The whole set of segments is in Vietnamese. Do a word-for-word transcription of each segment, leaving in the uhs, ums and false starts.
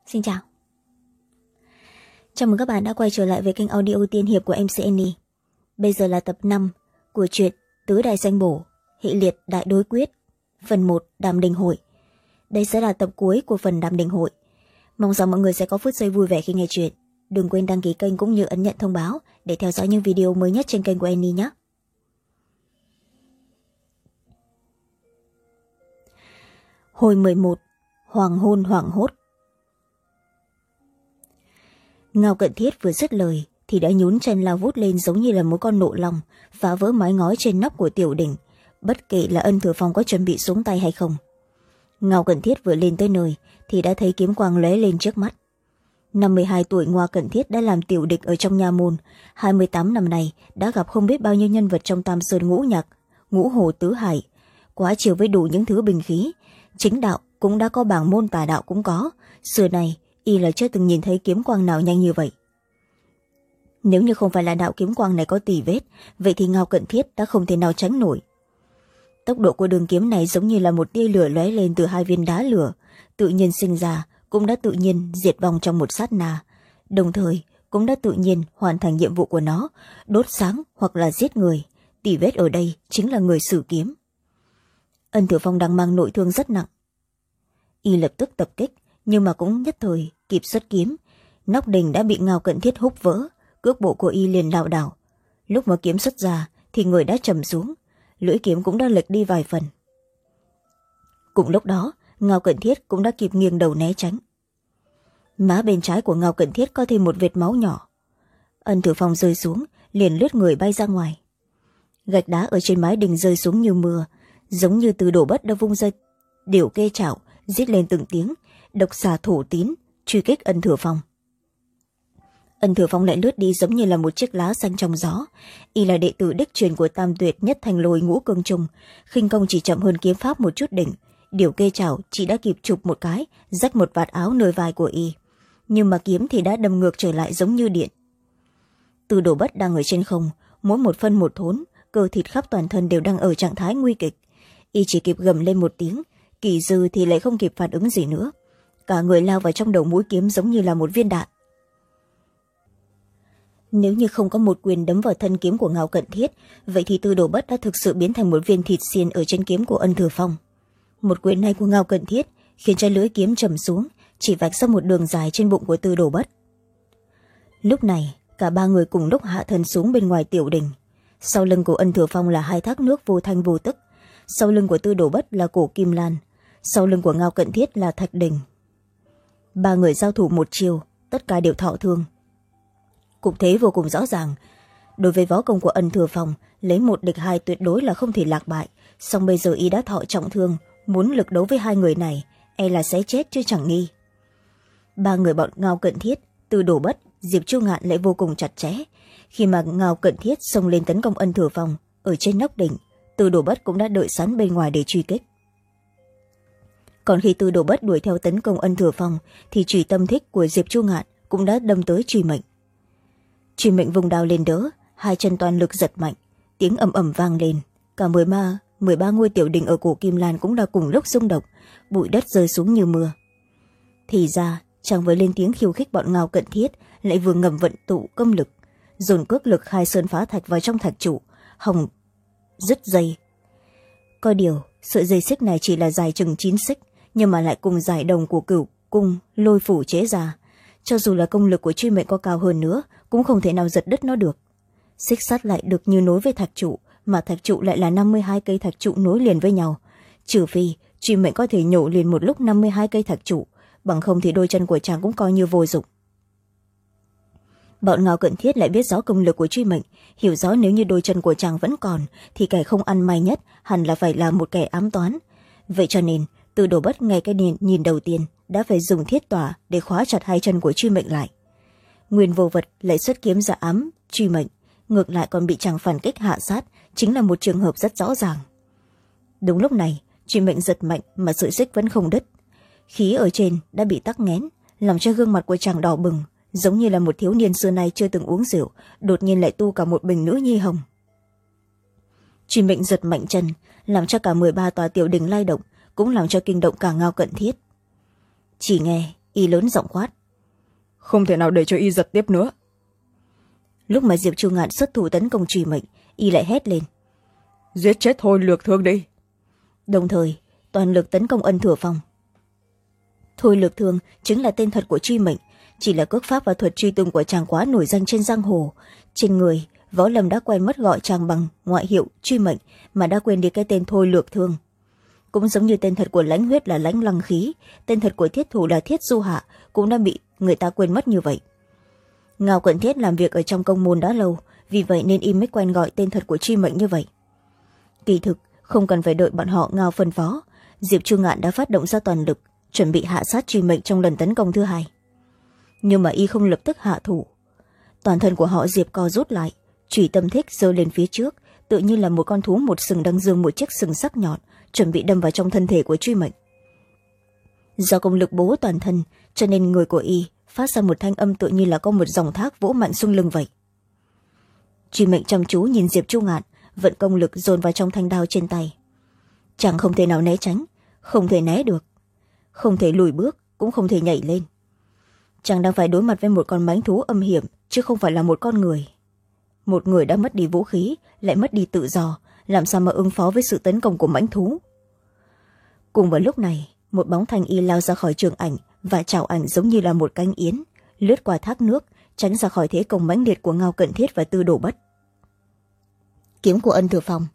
Xin chào. Chào mừng các bạn đã quay trở lại với kênh audio tiên hiệp của em xê en i. Bây giờ là tập năm của truyện Tứ Đại Danh Bổ, hệ liệt Đại Đối Quyết, phần một Đàm Đình Hội. Đây sẽ là tập cuối của phần Đàm Đình Hội. Mong rằng mọi người sẽ có phút giây vui vẻ khi nghe chuyện. Đừng quên đăng ký kênh cũng như ấn nhận thông báo để theo dõi những video mới nhất trên kênh của Annie nhé. Hồi mười một, Hoàng hôn hoảng hốt. Ngao Cận Thiết vừa dứt lời thì đã nhún chân lao vút lên giống như là một con nộ long, phá vỡ mái ngói trên nóc của tiểu đỉnh, bất kể là Ân Thừa Phong có chuẩn bị xuống tay hay không. Ngao Cận Thiết vừa lên tới nơi thì đã thấy kiếm quang lóe lên trước mắt. năm mươi hai tuổi Ngao Cận Thiết đã làm tiểu địch ở trong nha môn, hai mươi tám năm nay đã gặp không biết bao nhiêu nhân vật trong Tam Sơn Ngũ Nhạc, Ngũ Hồ Tứ Hải, quá chiều với đủ những thứ bình khí, chính đạo cũng đã có, bảng môn tà đạo cũng có, xưa này y là chưa từng nhìn thấy kiếm quang nào nhanh như vậy. Nếu như không phải là đạo kiếm quang này có tỉ vết, vậy thì Ngao Cận Thiết đã không thể nào tránh nổi. Tốc độ của đường kiếm này giống như là một tia lửa lóe lên từ hai viên đá lửa, tự nhiên sinh ra, cũng đã tự nhiên diệt vong trong một sát na, đồng thời cũng đã tự nhiên hoàn thành nhiệm vụ của nó, đốt sáng hoặc là giết người. Tỉ vết ở đây chính là người sử kiếm. Ân Thừa Phong đang mang nội thương rất nặng. Y lập tức tập kích, nhưng mà cũng nhất thời kịp xuất kiếm, nóc đình đã bị Ngao Cận Thiết húc vỡ, cước bộ của y liền lảo đảo. Lúc mà kiếm xuất ra thì người đã trầm xuống, lưỡi kiếm cũng đã lệch đi vài phần. Cùng lúc đó Ngao Cận Thiết cũng đã kịp nghiêng đầu né tránh. Má bên trái của Ngao Cận Thiết có thêm một vệt máu nhỏ. Ân Thừa Phong rơi xuống liền lướt người bay ra ngoài. Gạch đá ở trên mái đình rơi xuống như mưa, giống như Từ Đồ Bất đã vung ra điểu kê chảo, rít lên từng tiếng, độc xà thổ tín truy kích Ân Thừa Phong. Ân Thừa Phong lại lướt đi giống như là một chiếc lá xanh trong gió. Y là đệ tử đích truyền của Tam Tuyệt Nhất Thành Lôi Ngũ Cương Trùng, khinh công chỉ chậm hơn kiếm pháp một chút đỉnh, điểu kê chảo chỉ đã kịp chụp một cái, rách một vạt áo nơi vai của y, nhưng mà kiếm thì đã đâm ngược trở lại giống như điện. Từ Đồ Bất đang ở trên không, mỗi một phân một thốn, cơ thịt khắp toàn thân đều đang ở trạng thái nguy kịch. Y chỉ kịp gầm lên một tiếng, Kỳ Dư thì lại không kịp phản ứng gì nữa, cả người lao vào trong đầu mũi kiếm giống như là một viên đạn. Nếu như không có một quyền đấm vào thân kiếm của Ngao Cận Thiết, vậy thì Từ Đồ Bất đã thực sự biến thành một viên thịt xiên ở trên kiếm của Ân Thừa Phong. Một quyền này của Ngao Cận Thiết khiến cho lưỡi kiếm trầm xuống, chỉ vạch ra một đường dài trên bụng của Từ Đồ Bất. Lúc này cả ba người cùng lúc hạ thân xuống bên ngoài tiểu đình. Sau lưng của Ân Thừa Phong là hai thác nước vô thanh vô tức, sau lưng của Từ Đồ Bất là cổ Kim Lan, sau lưng của Ngao Cận Thiết là Thạch Đình. Ba người giao thủ một chiều, tất cả đều thọ thương. Cục thế vô cùng rõ ràng. Đối với võ công của Ân Thừa Phong, lấy một địch hai tuyệt đối là không thể lạc bại, song bây giờ y đã thọ trọng thương, muốn lực đấu với hai người này e là sẽ chết chứ chẳng nghi. Ba người bọn Ngao Cận Thiết, Từ Đồ Bất, Diệp Chu Ngạn lại vô cùng chặt chẽ. Khi mà Ngao Cận Thiết xông lên tấn công Ân Thừa Phong ở trên nóc đỉnh, Từ Đồ Bất cũng đã đợi sẵn bên ngoài để truy kích. Còn khi Từ Đồ Bất đuổi theo tấn công Ân Thừa Phong thì chủy tâm thích của Diệp Chu Ngạn cũng đã đâm tới truy mệnh. Truy mệnh vùng đao lên đỡ, hai chân toàn lực giật mạnh, tiếng ầm ầm vang lên, cả mười ba mười ba ngôi tiểu đình ở cổ Kim Lan cũng đã cùng lúc rung động, bụi đất rơi xuống như mưa. Thì ra chàng với lên tiếng khiêu khích bọn Ngao Cận Thiết lại vừa ngầm vận tụ công lực, dồn cước lực hai sơn phá thạch vào trong thạch trụ, hòng dứt dây. Có điều sợi dây xích này chỉ là dài chừng chín xích, nhưng mà lại cùng giải đồng của Cửu Cung Lôi Phủ chế ra, cho dù là công lực của truy mệnh có cao hơn nữa cũng không thể nào giật đứt nó được. Xích sắt lại được như nối với thạch trụ, mà thạch trụ lại là năm mươi hai cây thạch trụ nối liền với nhau, trừ phi truy mệnh có thể nhổ liền một lúc năm mươi hai cây thạch trụ, bằng không thì đôi chân của chàng cũng coi như vô dụng. Bọn Ngao Cận Thiết lại biết rõ công lực của truy mệnh, hiểu rõ nếu như đôi chân của chàng vẫn còn thì kẻ không ăn may nhất hẳn là phải là một kẻ ám toán. Vậy cho nên Từ Đồ Bất ngay cái nhìn đầu tiên đã phải dùng thiết tỏa để khóa chặt hai chân của truy mệnh lại. Nguyên Vô Vật lại xuất kiếm ra ám truy mệnh, ngược lại còn bị chàng phản kích hạ sát, chính là một trường hợp rất rõ ràng. Đúng lúc này truy mệnh giật mạnh mà sợi xích vẫn không đứt, khí ở trên đã bị tắc nghẽn, làm cho gương mặt của chàng đỏ bừng, giống như là một thiếu niên xưa nay chưa từng uống rượu đột nhiên lại tu cả một bình nữ nhi hồng. Truy mệnh giật mạnh chân, làm cho cả mười ba tòa tiểu đình lay động, cũng làm cho kinh động cả Ngao Cận Thiết. Chỉ nghe Y lớn giọng quát: không thể nào để cho y giật tiếp nữa. Lúc mà Diệp Chu Ngạn xuất thủ tấn công Truy Mệnh, Y lại hét lên: giết chết Thôi Lược Thương đi. Đồng thời toàn lực tấn công Ân Thừa Phong. Thôi Lược Thương chính là tên thật của Truy Mệnh, chỉ là cước pháp và thuật truy tung của chàng quá nổi danh trên giang hồ. Trên người Võ Lâm đã quen mất gọi chàng bằng ngoại hiệu Truy Mệnh, mà đã quên đi cái tên Thôi Lược Thương. Cũng giống như tên thật của Lãnh Huyết là Lãnh Lăng Khí, tên thật của Thiết Thủ là Thiết Du Hạ cũng đã bị người ta quên mất như vậy. Ngao Cận Thiết làm việc ở trong công môn đã lâu, vì vậy nên y mới quen gọi tên thật của Truy Mệnh như vậy. Kỳ thực không cần phải đợi bọn họ Ngao phân phó, Diệp Chu Ngạn đã phát động ra toàn lực, chuẩn bị hạ sát Truy Mệnh trong lần tấn công thứ hai. Nhưng mà y không lập tức hạ thủ. Toàn thân của họ Diệp co rút lại, chủy tâm thích giơ lên phía trước, tự như là một con thú một sừng đang giương một chiếc sừng sắc nhọn, chuẩn bị đâm vào trong thân thể của Truy Mệnh. Do công lực bố toàn thân, cho nên người của y phát ra một thanh âm tự như là có một dòng thác vỗ mạnh xung lưng vậy. Truy Mệnh chăm chú nhìn Diệp Chu Ngạn, vận công lực dồn vào trong thanh đao trên tay. Chàng không thể nào né tránh, không thể né được, không thể lùi bước, cũng không thể nhảy lên. Chàng đang phải đối mặt với một con mãnh thú âm hiểm, chứ không phải là một con người. Một người đã mất đi vũ khí, lại mất đi tự do, làm sao mà ứng phó với sự tấn công của mãnh thú. Cùng vào lúc này, một bóng thanh y lao ra khỏi trường ảnh và chảo ảnh giống như là một cánh yến, lướt qua thác nước, tránh ra khỏi thế công mãnh liệt của Ngao Cận Thiết và Tư Đồ Bất. Kiếm của Ân Thừa Phong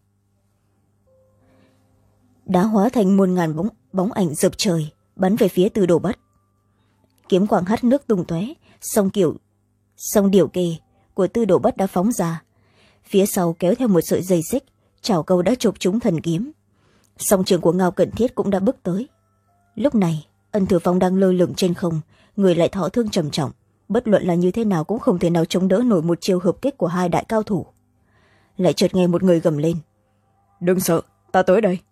đã hóa thành muôn ngàn bóng, bóng ảnh rực trời, bắn về phía Tư Đồ Bất. Kiếm quang hắt nước tung tóe, song kiểu song điểu kê của Tư Đồ Bất đã phóng ra, phía sau kéo theo một sợi dây xích, chảo câu đã chộp trúng thần kiếm. Song trường của Ngao Cận Thiết cũng đã bước tới. Lúc này Ân Thừa Phong đang lơ lửng trên không, người lại thọ thương trầm trọng, bất luận là như thế nào cũng không thể nào chống đỡ nổi một chiêu hợp kích của hai đại cao thủ. Lại chợt nghe một người gầm lên: đừng sợ, ta tới đây.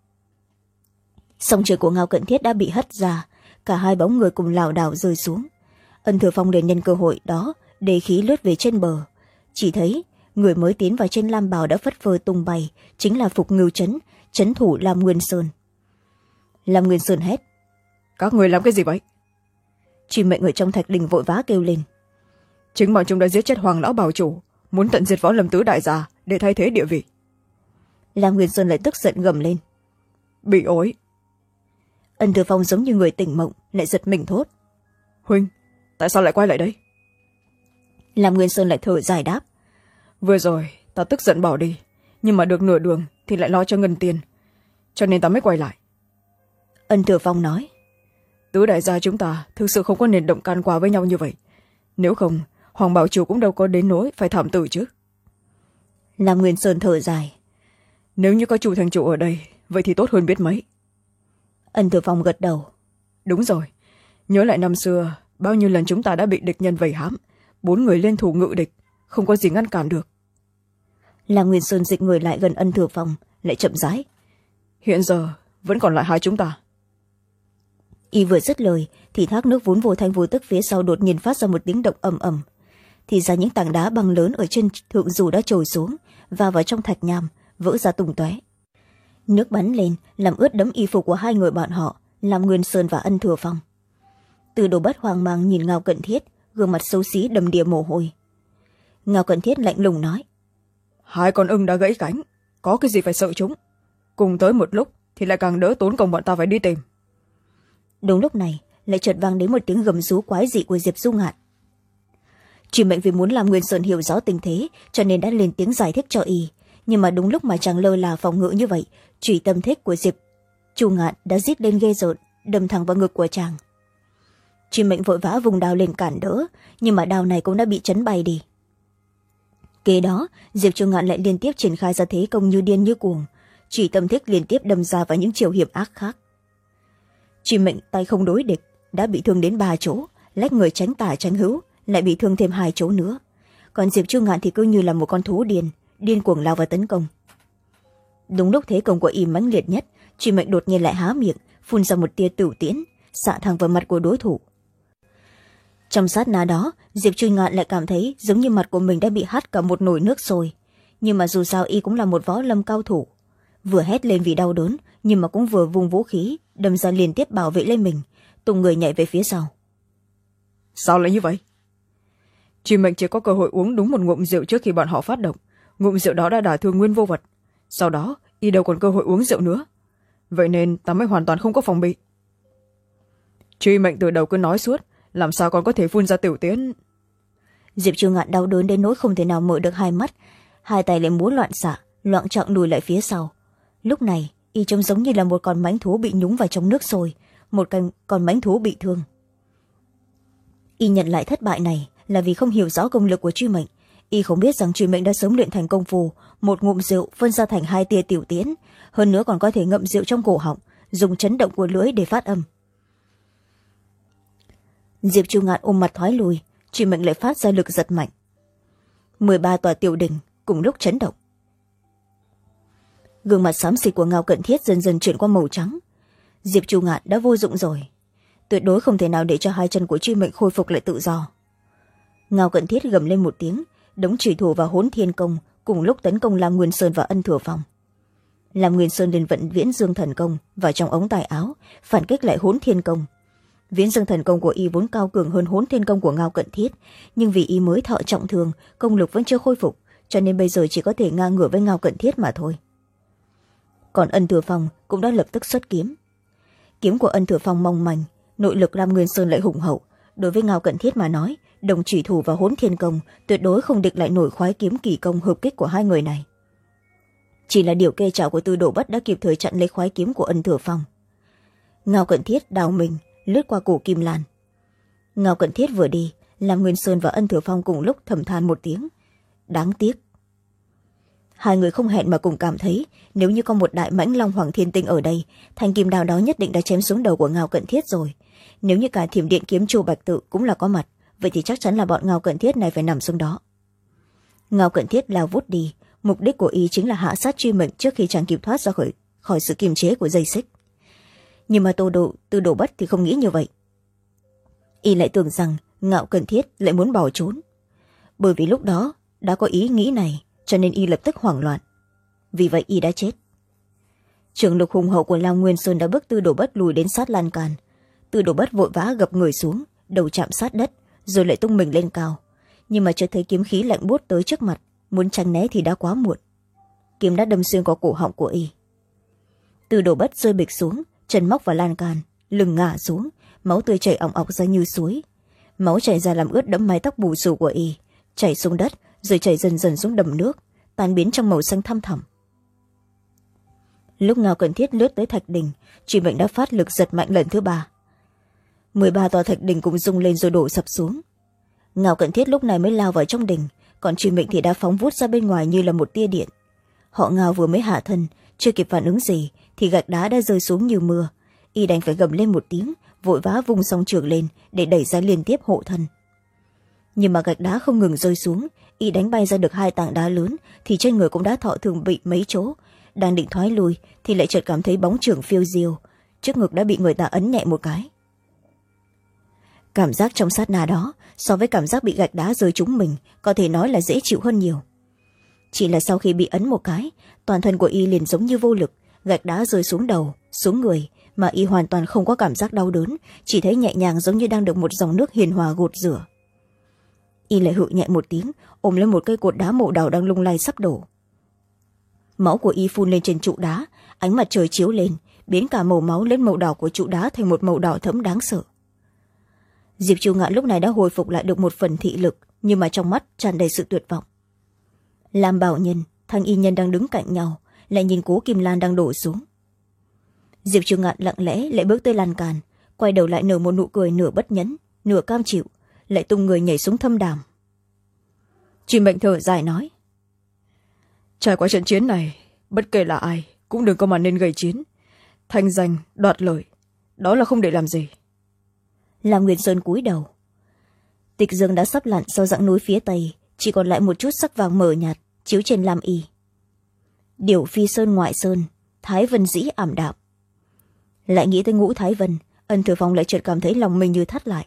Song trường của Ngao Cận Thiết đã bị hất ra, cả hai bóng người cùng lảo đảo rơi xuống. Ân Thừa Phong liền nhân cơ hội đó để khí lướt về trên bờ, chỉ thấy người mới tiến vào trên lam bào đã phất phơ tung bay, chính là Phục Ngưu Trấn, trấn thủ Lam Nguyên Sơn. Lam Nguyên Sơn hét: các người làm cái gì vậy? Truy Mệnh ở trong thạch đình vội vã kêu lên: chính bọn chúng đã giết chết Hoàng lão bảo chủ, muốn tận diệt Võ Lâm tứ đại gia để thay thế địa vị. Lam Nguyên Sơn lại tức giận gầm lên: bị ối. Ân Thừa Phong giống như người tỉnh mộng, lại giật mình thốt: huynh, tại sao lại quay lại đây? Lam Nguyên Sơn lại thở dài đáp: vừa rồi ta tức giận bỏ đi, nhưng mà được nửa đường thì lại lo cho ngân tiền, cho nên ta mới quay lại. Ân Thừa Phong nói: tứ đại gia chúng ta thực sự không có nền động can qua với nhau như vậy, nếu không Hoàng bảo chủ cũng đâu có đến nỗi phải thảm tử chứ. Lam Nguyên Sơn thở dài: nếu như có chủ thành chủ ở đây, vậy thì tốt hơn biết mấy. Ân Thừa Phong gật đầu: đúng rồi, nhớ lại năm xưa bao nhiêu lần chúng ta đã bị địch nhân vây hãm, bốn người liên thủ ngự địch, không có gì ngăn cản được. Lam Nguyên Sơn dịch người lại gần Ân Thừa Phong, lại chậm rãi: hiện giờ vẫn còn lại hai chúng ta. Y vừa dứt lời thì thác nước vốn vô thanh vô tức phía sau đột nhiên phát ra một tiếng động ầm ầm, thì ra những tảng đá băng lớn ở trên thượng dù đã trồi xuống, va vào trong thạch nham, vỡ ra tung tóe. Nước bắn lên làm ướt đẫm y phục của hai người bọn họ, Lam Nguyên Sơn và Ân Thừa Phong. Từ Đồ Bất hoang mang nhìn Ngao Cận Thiết, gương mặt xấu xí đầm đìa mồ hôi. Ngao Cận Thiết lạnh lùng nói: hai con ưng đã gãy cánh, có cái gì phải sợ chúng, cùng tới một lúc thì lại càng đỡ tốn công bọn ta phải đi tìm. Đúng lúc này lại chợt vang đến một tiếng gầm rú quái dị của Diệp Du Ngạn. Truy Mệnh vì muốn làm Nguyên Sơn hiểu rõ tình thế, cho nên đã lên tiếng giải thích cho y, nhưng mà đúng lúc mà chàng lơ là phòng ngự như vậy, chủy tâm thích của Diệp Chu Ngạn đã rít lên ghê rợn, đâm thẳng vào ngực của chàng. Truy Mệnh vội vã vùng đao lên cản đỡ, nhưng mà đao này cũng đã bị chấn bay đi. Kế đó Diệp Chu Ngạn lại liên tiếp triển khai ra thế công như điên như cuồng, chủy tâm thích liên tiếp đâm ra vào những chiều hiểm ác khác. Truy Mệnh tay không đối địch, đã bị thương đến ba chỗ, lách người tránh tả tránh hữu, lại bị thương thêm hai chỗ nữa. Còn Diệp Chu Ngạn thì cứ như là một con thú điên, điên cuồng lao vào tấn công. Đúng lúc thế công của y mãnh liệt nhất, Truy Mệnh đột nhiên lại há miệng, phun ra một tia tử tiễn, xạ thẳng vào mặt của đối thủ. Trong sát na đó, Diệp Chu Ngạn lại cảm thấy giống như mặt của mình đã bị hắt cả một nồi nước sôi, nhưng mà dù sao y cũng là một võ lâm cao thủ, vừa hét lên vì đau đớn, nhưng mà cũng vừa vung vũ khí đâm ra liên tiếp bảo vệ lên mình, tung người nhảy về phía sau. sao lại như vậy? Truy mệnh chỉ có cơ hội uống đúng một ngụm rượu trước khi bọn họ phát động. Ngụm rượu đó đã đả thương nguyên vô vật, sau đó y đâu còn cơ hội uống rượu nữa, vậy nên ta mới hoàn toàn không có phòng bị. Truy mệnh từ đầu cứ nói suốt, làm sao còn có thể phun ra tiểu tiến. Diệp Chu Ngạn đau đớn đến nỗi không thể nào mở được hai mắt, hai tay lại múa loạn xạ, loạng choạng lùi lại phía sau. Lúc này y trông giống như là một con mãnh thú bị nhúng vào trong nước sôi, một con, con mãnh thú bị thương. Y nhận lại thất bại này là vì không hiểu rõ công lực của Truy mệnh. Y không biết rằng Truy mệnh đã sớm luyện thành công phu, một ngụm rượu phân ra thành hai tia tiểu tiễn, hơn nữa còn có thể ngậm rượu trong cổ họng, dùng chấn động của lưỡi để phát âm. Diệp Chu Ngạn ôm mặt thoái lùi, Truy mệnh lại phát ra lực giật mạnh. mười ba tòa tiểu đỉnh cùng lúc chấn động. Gương mặt xám xịt của Ngao Cận Thiết dần dần chuyển qua màu trắng. Diệp Chu Ngạn đã vô dụng rồi, tuyệt đối không thể nào để cho hai chân của Truy mệnh khôi phục lại tự do. Ngao Cận Thiết gầm lên một tiếng, đống chủy thủ và Hỗn Thiên Công cùng lúc tấn công Lam Nguyên Sơn và Ân Thừa Phong. Lam Nguyên Sơn liền vận Viễn Dương Thần Công vào trong ống tay áo, phản kích lại Hỗn Thiên Công. Viễn Dương Thần Công của y vốn cao cường hơn Hỗn Thiên Công của Ngao Cận Thiết, nhưng vì y mới thọ trọng thương, công lực vẫn chưa khôi phục, cho nên bây giờ chỉ có thể ngang ngửa với Ngao Cận Thiết mà thôi. Còn Ân Thừa Phong cũng đã lập tức xuất kiếm. Kiếm của Ân Thừa Phong mong manh, nội lực Lam Nguyên Sơn lại hùng hậu, đối với Ngao Cận Thiết mà nói, đồng chỉ thủ và Hỗn Thiên Công tuyệt đối không địch lại nổi khoái kiếm kỳ công hợp kích của hai người này. Chỉ là điều kê trảo của Tư Đồ Bất đã kịp thời chặn lấy khoái kiếm của Ân Thừa Phong. Ngao Cận Thiết đào mình lướt qua cổ Kim Lan. Ngao Cận Thiết vừa đi, Lam Nguyên Sơn và Ân Thừa Phong cùng lúc thầm than một tiếng, đáng tiếc. Hai người không hẹn mà cùng cảm thấy, nếu như có một đại mãnh long Hoàng Thiên Tinh ở đây, thanh kim đao đó nhất định đã chém xuống đầu của Ngao Cận Thiết rồi. Nếu như cả Thiểm Điện Kiếm Chu Bạch Tự cũng là có mặt, vậy thì chắc chắn là bọn Ngao Cận Thiết này phải nằm xuống đó. Ngao Cận Thiết lao vút đi, mục đích của y chính là hạ sát Truy mệnh trước khi chàng kịp thoát ra khỏi, khỏi sự kiềm chế của dây xích. Nhưng mà Tô Độ, Tư Đồ Bất thì không nghĩ như vậy. Y lại tưởng rằng Ngao Cận Thiết lại muốn bỏ trốn. Bởi vì lúc đó đã có ý nghĩ này, cho nên y lập tức hoảng loạn. Vì vậy y đã chết. Trường lực hùng hậu của Lam Nguyên Sơn đã bước Tư Đồ Bất lùi đến sát lan can. Tư Đồ Bất vội vã gập người xuống, đầu chạm sát đất, rồi lại tung mình lên cao. Nhưng mà chợt thấy kiếm khí lạnh buốt tới trước mặt, muốn tránh né thì đã quá muộn. Kiếm đã đâm xuyên qua cổ họng của y. Tư Đồ Bất rơi bịch xuống, chân móc vào lan can, lưng ngả xuống, máu tươi chảy ỏng ọc ra như suối. Máu chảy ra làm ướt đẫm mái tóc bù xù của y, chảy xuống đất rồi chảy dần dần xuống đầm nước, tan biến trong màu xanh thăm thẳm. Lúc Ngao Cận Thiết lướt tới thạch đỉnh, Truy mệnh đã phát lực giật mạnh lần thứ ba. mười ba tòa thạch đỉnh cũng rung lên rồi đổ sập xuống. Ngao Cận Thiết lúc này mới lao vào trong đỉnh, còn Truy mệnh thì đã phóng vút ra bên ngoài như là một tia điện. Họ Ngao vừa mới hạ thân, chưa kịp phản ứng gì thì gạch đá đã rơi xuống như mưa. Y đành phải gầm lên một tiếng, vội vã vung song trường lên để đẩy ra liên tiếp hộ thân. Nhưng mà gạch đá không ngừng rơi xuống, Y đánh bay ra được hai tảng đá lớn thì trên người cũng đã thọ thương bị mấy chỗ. Đang định thoái lui thì lại chợt cảm thấy bóng chưởng phiêu diêu, trước ngực đã bị người ta ấn nhẹ một cái. Cảm giác trong sát na đó so với cảm giác bị gạch đá rơi trúng mình có thể nói là dễ chịu hơn nhiều. Chỉ là sau khi bị ấn một cái, toàn thân của Y liền giống như vô lực, gạch đá rơi xuống đầu, xuống người, mà Y hoàn toàn không có cảm giác đau đớn, chỉ thấy nhẹ nhàng giống như đang được một dòng nước hiền hòa gột rửa. Y lại hự nhẹ một tiếng, ôm lên một cây cột đá màu đỏ đang lung lay sắp đổ. Máu của Y phun lên trên trụ đá, ánh mặt trời chiếu lên, biến cả màu máu lên màu đỏ của trụ đá thành một màu đỏ thẫm đáng sợ. Diệp Chu Ngạn lúc này đã hồi phục lại được một phần thị lực, nhưng mà trong mắt tràn đầy sự tuyệt vọng. Lam Bảo Nhân, Thanh Y Nhân đang đứng cạnh nhau, lại nhìn Cố Kim Lan đang đổ xuống. Diệp Chu Ngạn lặng lẽ lại bước tới lan can, quay đầu lại nở một nụ cười nửa bất nhẫn, nửa cam chịu, lại tung người nhảy xuống thâm đàm. Truy mệnh thở dài nói: trải qua trận chiến này, bất kể là ai cũng đừng có mà nên gây chiến, thanh danh đoạt lợi, đó là không để làm gì. Lam Nguyên Sơn cúi đầu. Tịch dương đã sắp lặn sau dãy núi phía tây, chỉ còn lại một chút sắc vàng mờ nhạt chiếu trên lam y. Điểu phi sơn ngoại sơn, Thái Vân dĩ ảm đạm. Lại nghĩ tới Ngũ Thái Vân, Ân Thừa Phong lại chợt cảm thấy lòng mình như thắt lại.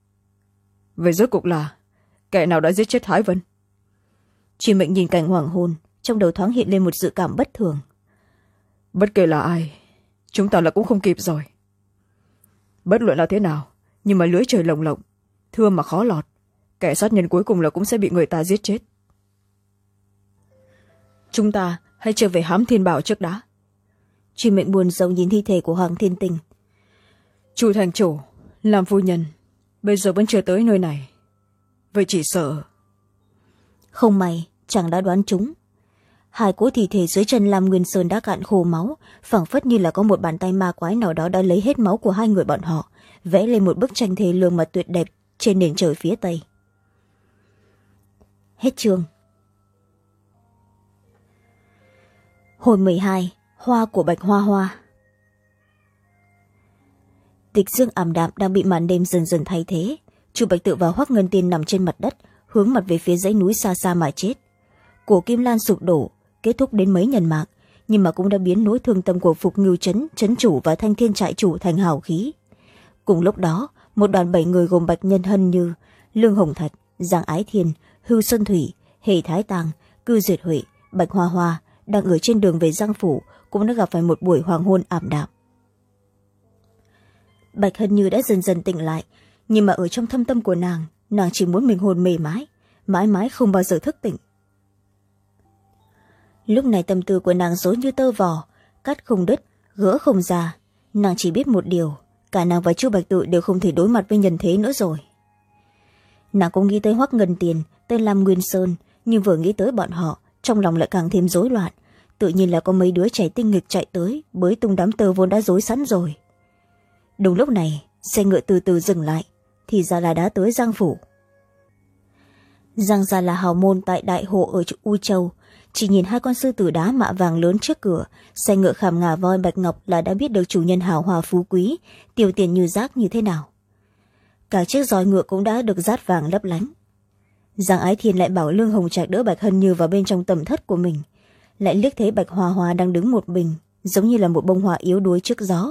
Vậy rốt cuộc là kẻ nào đã giết chết Thái Vân? Truy mệnh nhìn cảnh hoàng hôn, trong đầu thoáng hiện lên một dự cảm bất thường. Bất kể là ai, chúng ta là cũng không kịp rồi. Bất luận là thế nào, nhưng mà lưới trời lồng lộng, thưa mà khó lọt, kẻ sát nhân cuối cùng là cũng sẽ bị người ta giết chết. Chúng ta hãy trở về Hám Thiên Bảo trước đã. Truy Mệnh buồn rầu nhìn thi thể của Hoàng Thiên Tình. Chu thành chủ, làm phu nhân, bây giờ vẫn chưa tới nơi này, vậy chỉ sợ. Không may chàng đã đoán trúng. Hai cỗ thi thể dưới chân Lam Nguyên Sơn đã cạn khô máu, phảng phất như là có một bàn tay ma quái nào đó đã lấy hết máu của hai người bọn họ, vẽ lên một bức tranh thê lương mà tuyệt đẹp trên nền trời phía tây. Hết chương. Hồi mười hai. Hoa của Bạch Hoa Hoa. Tịch dương ảm đạm đang bị màn đêm dần dần thay thế. Chu Bạch Tự và Hoắc Ngân Tiên nằm trên mặt đất, hướng mặt về phía dãy núi xa xa mà chết. Cổ Kim Lan sụp đổ, kết thúc đến mấy nhân mạng, nhưng mà cũng đã biến nỗi thương tâm của Phục Ngưu Trấn, Trấn chủ và Thanh Thiên trại chủ thành hào khí. Cùng lúc đó, một đoàn bảy người gồm Bạch Nhân Hân Như, Lương Hồng Thạch, Giang Ái Thiên, Hưu Xuân Thủy, Hề Thái Tàng, Cư Duyệt Huệ, Bạch Hoa Hoa đang ở trên đường về Giang phủ cũng đã gặp phải một buổi hoàng hôn ảm đạm. Bạch Hân Như đã dần dần tỉnh lại, nhưng mà ở trong thâm tâm của nàng, nàng chỉ muốn mình hồn mê mãi, mãi mãi không bao giờ thức tỉnh. Lúc này tâm tư của nàng rối như tơ vò, cắt không đứt, gỡ không ra. Nàng chỉ biết một điều, cả nàng và Chu Bạch Tự đều không thể đối mặt với nhân thế nữa rồi. Nàng cũng nghĩ tới Hoắc Ngân Tiền, tới Lam Nguyên Sơn, nhưng vừa nghĩ tới bọn họ, trong lòng lại càng thêm rối loạn. Tự nhiên là có mấy đứa trẻ tinh nghịch chạy tới, bới tung đám tơ vốn đã rối sẵn rồi. Đúng lúc này, xe ngựa từ từ dừng lại, thì ra là đã tới Giang phủ. Giang gia là hào môn tại Đại Hồ ở U Châu. Chỉ nhìn hai con sư tử đá mạ vàng lớn trước cửa, xe ngựa khảm ngà voi bạch ngọc là đã biết được chủ nhân hào hòa phú quý, tiêu tiền như rác như thế nào. Cả chiếc roi ngựa cũng đã được dát vàng lấp lánh. Giang Ái Thiên lại bảo Lương Hồng Trạch đỡ Bạch Hân Như vào bên trong tầm thất của mình, lại liếc thấy Bạch Hoa Hoa đang đứng một mình, giống như là một bông hoa yếu đuối trước gió.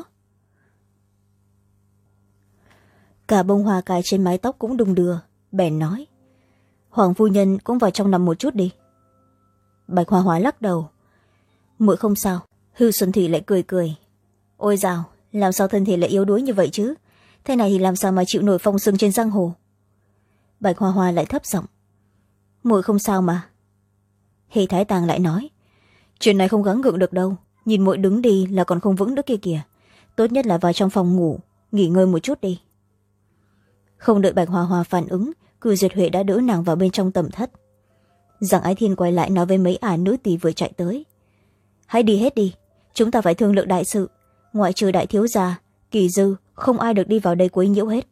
Cả bông hoa cài trên mái tóc cũng đung đưa, bèn nói: Hoàng phu nhân cũng vào trong nằm một chút đi. Bạch Hoa Hoa lắc đầu: muội không sao. Hưu Xuân Thủy lại cười cười: ôi dào, làm sao thân thể lại yếu đuối như vậy chứ, thế này thì làm sao mà chịu nổi phong sương trên giang hồ. Bạch Hoa Hoa lại thấp giọng: muội không sao mà. Hề Thái Tàng lại nói: chuyện này không gắng gượng được đâu, nhìn muội đứng đi là còn không vững nữa kia kìa, tốt nhất là vào trong phòng ngủ nghỉ ngơi một chút đi. Không đợi Bạch Hoa Hoa phản ứng, Cử Duyệt Huệ đã đỡ nàng vào bên trong tầm thất. Giang Ái Thiên quay lại nói với mấy ả nữ tỳ vừa chạy tới: hãy đi hết đi, chúng ta phải thương lượng đại sự, ngoại trừ đại thiếu gia Kỳ Dư, không ai được đi vào đây quấy nhiễu hết.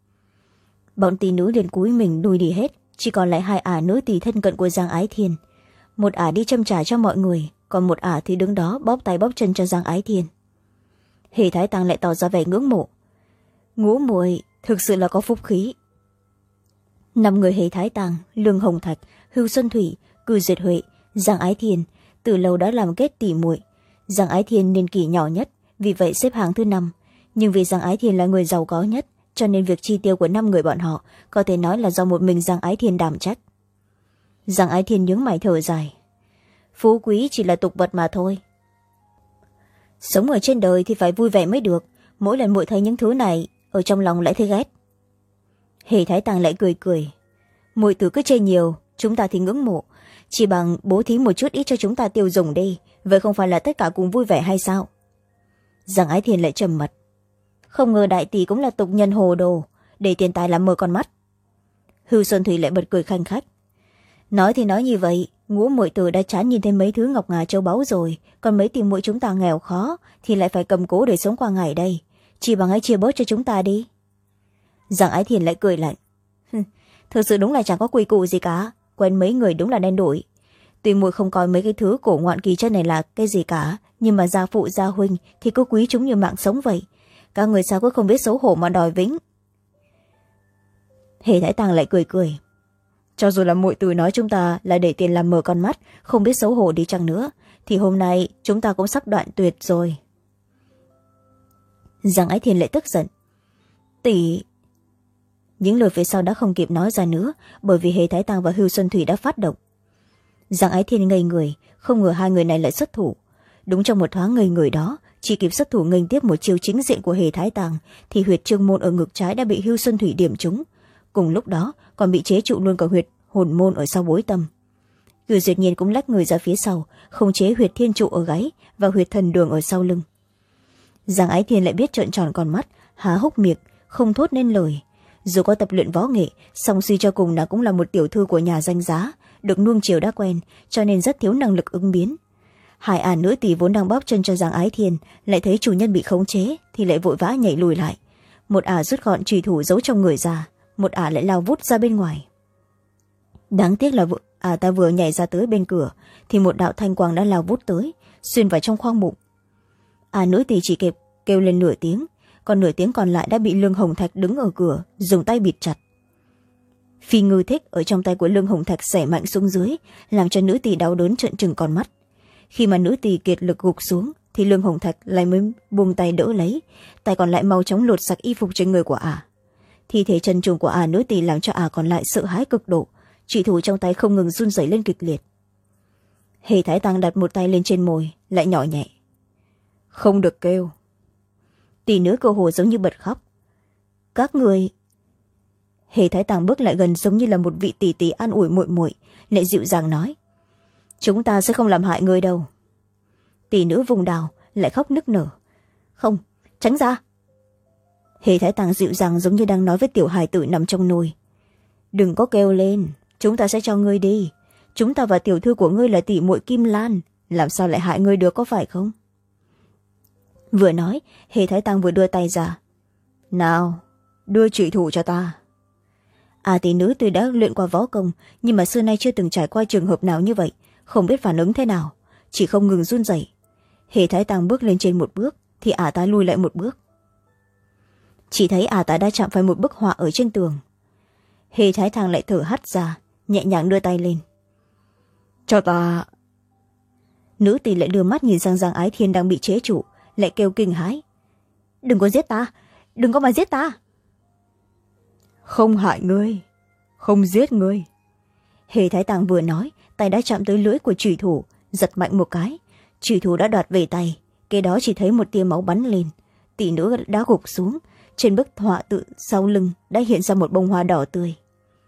Bọn tỳ nữ liền cúi mình đuôi đi hết, chỉ còn lại hai ả nữ tỳ thân cận của Giang Ái Thiên. Một ả đi châm trà cho mọi người, còn một ả thì đứng đó bóp tay bóp chân cho Giang Ái Thiên. Hề Thái Tàng lại tỏ ra vẻ ngưỡng mộ: ngũ muội thực sự là có phúc khí. Năm người Hề Thái Tàng, Lương Hồng Thạch, Hưu Xuân Thủy, Cư Duyệt Huệ, Giang Ái Thiên từ lâu đã làm kết tỉ muội. Giang Ái Thiên niên kỷ nhỏ nhất, vì vậy xếp hạng thứ năm, nhưng vì Giang Ái Thiên là người giàu có nhất, cho nên việc chi tiêu của năm người bọn họ có thể nói là do một mình Giang Ái Thiên đảm trách. Giang Ái Thiên nhướng mày thở dài: phú quý chỉ là tục vật mà thôi. Sống ở trên đời thì phải vui vẻ mới được, mỗi lần muội thấy những thứ này ở trong lòng lại thấy ghét. Hề Thái Tàng lại cười cười: muội tử cứ chê nhiều, chúng ta thì ngưỡng mộ, chỉ bằng bố thí một chút ít cho chúng ta tiêu dùng đi, vậy không phải là tất cả cùng vui vẻ hay sao? Giang Ái Thiên lại trầm mặt: không ngờ đại tỷ cũng là tục nhân hồ đồ, để tiền tài làm mờ con mắt. Hưu Xuân Thủy lại bật cười khanh khách: nói thì nói như vậy, ngũ muội tử đã chán nhìn thấy mấy thứ ngọc ngà châu báu rồi, còn mấy tỷ muội chúng ta nghèo khó thì lại phải cầm cố để sống qua ngày đây, chỉ bằng hãy chia bớt cho chúng ta đi. Giang Ái Thiên lại cười lạnh: thực sự đúng là chẳng có quy củ gì cả, quen mấy người đúng là nên đổi. Tuy muội không coi mấy cái thứ cổ ngoạn kỳ chân này là cái gì cả, nhưng mà gia phụ gia huynh thì cứ quý chúng như mạng sống vậy, các người sao cứ không biết xấu hổ mà đòi vĩnh. Hề Thái Tàng lại cười cười: cho dù là muội tử nói chúng ta là để tiền làm mờ con mắt, không biết xấu hổ đi chăng nữa, thì hôm nay chúng ta cũng sắp đoạn tuyệt rồi. Giang Ái Thiên lại tức giận: tỷ. Những lời phía sau đã không kịp nói ra nữa, bởi vì Hề Thái Tàng và Hưu Xuân Thủy đã phát động. Giang Ái Thiên ngây người, không ngờ hai người này lại xuất thủ. Đúng trong một thoáng ngây người đó, chỉ kịp xuất thủ nghênh tiếp một chiêu chính diện của Hề Thái Tàng, thì huyệt trương môn ở ngực trái đã bị Hưu Xuân Thủy điểm trúng. cùng lúc đó còn bị chế trụ luôn cả huyệt hồn môn ở sau bối tâm. Cử Duyệt Nhiên cũng lách người ra phía sau, khống chế huyệt thiên trụ ở gáy và huyệt thần đường ở sau lưng. Giang Ái Thiên lại biết trợn tròn con mắt, há hốc miệng, không thốt nên lời. Dù có tập luyện võ nghệ, song suy cho cùng là cũng là một tiểu thư của nhà danh giá, được nuông chiều đã quen, cho nên rất thiếu năng lực ứng biến. Hai ả nữ tỷ vốn đang bóp chân cho Giang Ái Thiên, lại thấy chủ nhân bị khống chế thì lại vội vã nhảy lùi lại. Một ả rút gọn chùy thủ giấu trong người ra, một ả lại lao vút ra bên ngoài. Đáng tiếc là ả ta vừa nhảy ra tới bên cửa thì một đạo thanh quang đã lao vút tới, xuyên vào trong khoang bụng. Ả nữ tỷ chỉ kịp kêu lên nửa tiếng, còn nửa tiếng còn lại đã bị Lương Hồng Thạch đứng ở cửa dùng tay bịt chặt. Phi ngư thích ở trong tay của Lương Hồng Thạch xẻ mạnh xuống dưới, làm cho nữ tỷ đau đớn trợn trừng con mắt. Khi mà nữ tỷ kiệt lực gục xuống thì Lương Hồng Thạch lại mới buông tay đỡ lấy, tay còn lại mau chóng lột sạch y phục trên người của ả. Thi thể trần truồng của ả nữ tỷ làm cho ả còn lại sợ hãi cực độ, chỉ thủ trong tay không ngừng run rẩy lên kịch liệt. Hề Thái Tăng đặt một tay lên trên môi, lại nhỏ nhẹ: "Không được kêu." Tỷ nữ cơ hồ giống như bật khóc. "Các người..." Hề Thái Tăng bước lại gần giống như là một vị tỷ tỷ an ủi muội muội, lại dịu dàng nói: "Chúng ta sẽ không làm hại người đâu." Tỷ nữ vùng đào lại khóc nức nở: "Không, tránh ra." Hề Thái Tăng dịu dàng giống như đang nói với tiểu hài tử nằm trong nồi: "Đừng có kêu lên, chúng ta sẽ cho ngươi đi. Chúng ta và tiểu thư của ngươi là tỷ muội Kim Lan, làm sao lại hại ngươi được, có phải không?" Vừa nói, Hề Thái Tăng vừa đưa tay ra: "Nào, đưa trụy thủ cho ta." À, tỷ nữ tuy đã luyện qua võ công, nhưng mà xưa nay chưa từng trải qua trường hợp nào như vậy, không biết phản ứng thế nào, chỉ không ngừng run rẩy. Hề Thái Tăng bước lên trên một bước thì ả ta lui lại một bước. Chỉ thấy ả ta đã chạm phải một bức họa ở trên tường. Hề Thái Tăng lại thở hắt ra, nhẹ nhàng đưa tay lên: "Cho ta..." Nữ tỷ lại đưa mắt nhìn sang Giang Ái Thiên đang bị chế trụ, lại kêu kinh hãi: "Đừng có giết ta, đừng có mà giết ta." "Không hại ngươi, không giết ngươi." Hề Thái Tăng vừa nói, tay đã chạm tới lưỡi của chủy thủ, giật mạnh một cái, chủy thủ đã đoạt về tay, kế đó chỉ thấy một tia máu bắn lên, tỷ nữ đã gục xuống, trên bức họa tự sau lưng đã hiện ra một bông hoa đỏ tươi.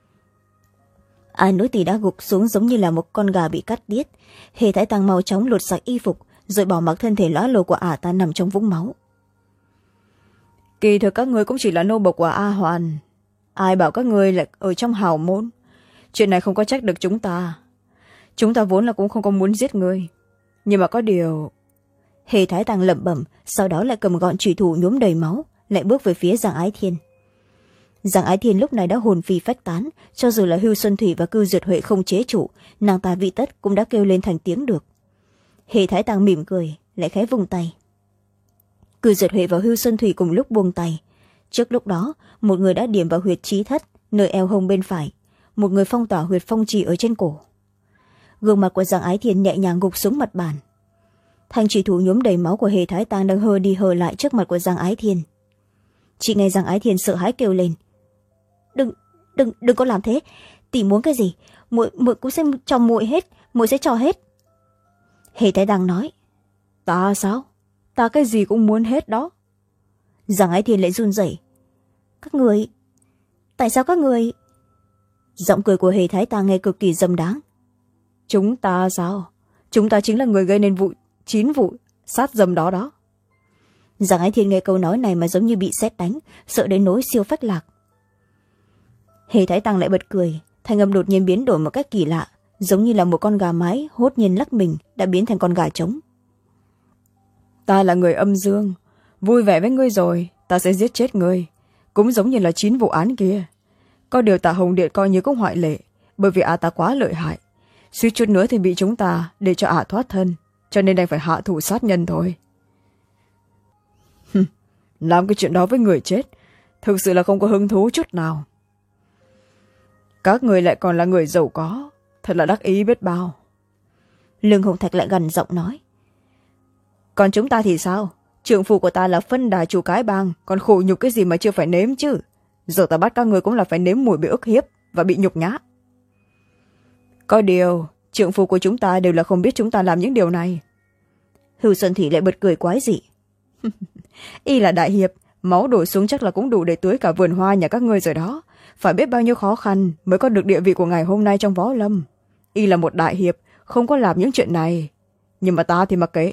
À, nữ tỷ đã gục xuống giống như là một con gà bị cắt tiết. Hề Thái Tăng mau chóng lột sạch y phục, rồi bỏ mặc thân thể lõa lồ của ả ta nằm trong vũng máu. "Kỳ thực các ngươi cũng chỉ là nô bộc của A Hoàn. Ai bảo các ngươi lại ở trong hào môn? Chuyện này không có trách được chúng ta. Chúng ta vốn là cũng không có muốn giết ngươi. Nhưng mà có điều..." Hề Thái Tăng lẩm bẩm, sau đó lại cầm gọn chủy thủ nhuốm đầy máu, lại bước về phía Giang Ái Thiên. Giang Ái Thiên lúc này đã hồn phi phách tán, cho dù là Hưu Xuân Thủy và Cư Duyệt Huệ không chế trụ, nàng ta vị tất cũng đã kêu lên thành tiếng được. Hề Thái Tăng mỉm cười, lại khẽ vung tay. Cư Duyệt Huệ và Hưu Xuân Thủy cùng lúc buông tay. Trước lúc đó, một người đã điểm vào huyệt trí thất, nơi eo hông bên phải, một người phong tỏa huyệt phong trì ở trên cổ. Gương mặt của Giang Ái Thiên nhẹ nhàng gục xuống mặt bàn. Thanh trùy thủ nhuốm đầy máu của Hề Thái Tăng đang hơ đi hơ lại trước mặt của Giang Ái Thiên. Chị nghe Giang Ái Thiên sợ hãi kêu lên: đừng đừng đừng có làm thế, tỷ muốn cái gì muội muội cũng sẽ cho muội hết, muội sẽ cho hết. Hề Thái Tăng nói: "Ta sao? Ta cái gì cũng muốn hết đó." Giang Ái Thiên lại run rẩy: "Các người, tại sao các người..." Giọng cười của Hề Thái Tăng nghe cực kỳ dâm đáng. "Chúng ta sao? Chúng ta chính là người gây nên vụ chín vụ sát dâm đó đó." Giang Ái Thiên nghe câu nói này mà giống như bị sét đánh, sợ đến nỗi siêu phách lạc. Hề Thái Tăng lại bật cười, thanh âm đột nhiên biến đổi một cách kỳ lạ, giống như là một con gà mái hốt nhiên lắc mình đã biến thành con gà trống. "Ta là người âm dương, vui vẻ với ngươi rồi, ta sẽ giết chết ngươi, cũng giống như là chín vụ án kia. Có điều Tạ Hồng Điện coi như cũng ngoại lệ, bởi vì ả ta quá lợi hại, suýt chút nữa thì bị chúng ta để cho ả thoát thân, cho nên đành phải hạ thủ sát nhân thôi." "Làm cái chuyện đó với người chết, thực sự là không có hứng thú chút nào. Các người lại còn là người giàu có, thật là đắc ý biết bao." Lương Hồng Thạch lại gần giọng nói: "Còn chúng ta thì sao? Trượng phu của ta là phân đà chủ cái bang, còn khổ nhục cái gì mà chưa phải nếm chứ. Giờ ta bắt các người cũng là phải nếm mùi bị ức hiếp và bị nhục nhã. Có điều trượng phu của chúng ta đều là không biết chúng ta làm những điều này." Hưu Xuân Thủy lại bật cười quái dị: "Y là đại hiệp, máu đổ xuống chắc là cũng đủ để tưới cả vườn hoa nhà các ngươi rồi đó, phải biết bao nhiêu khó khăn mới có được địa vị của ngày hôm nay trong võ lâm. Y là một đại hiệp, không có làm những chuyện này, nhưng mà ta thì mặc kệ.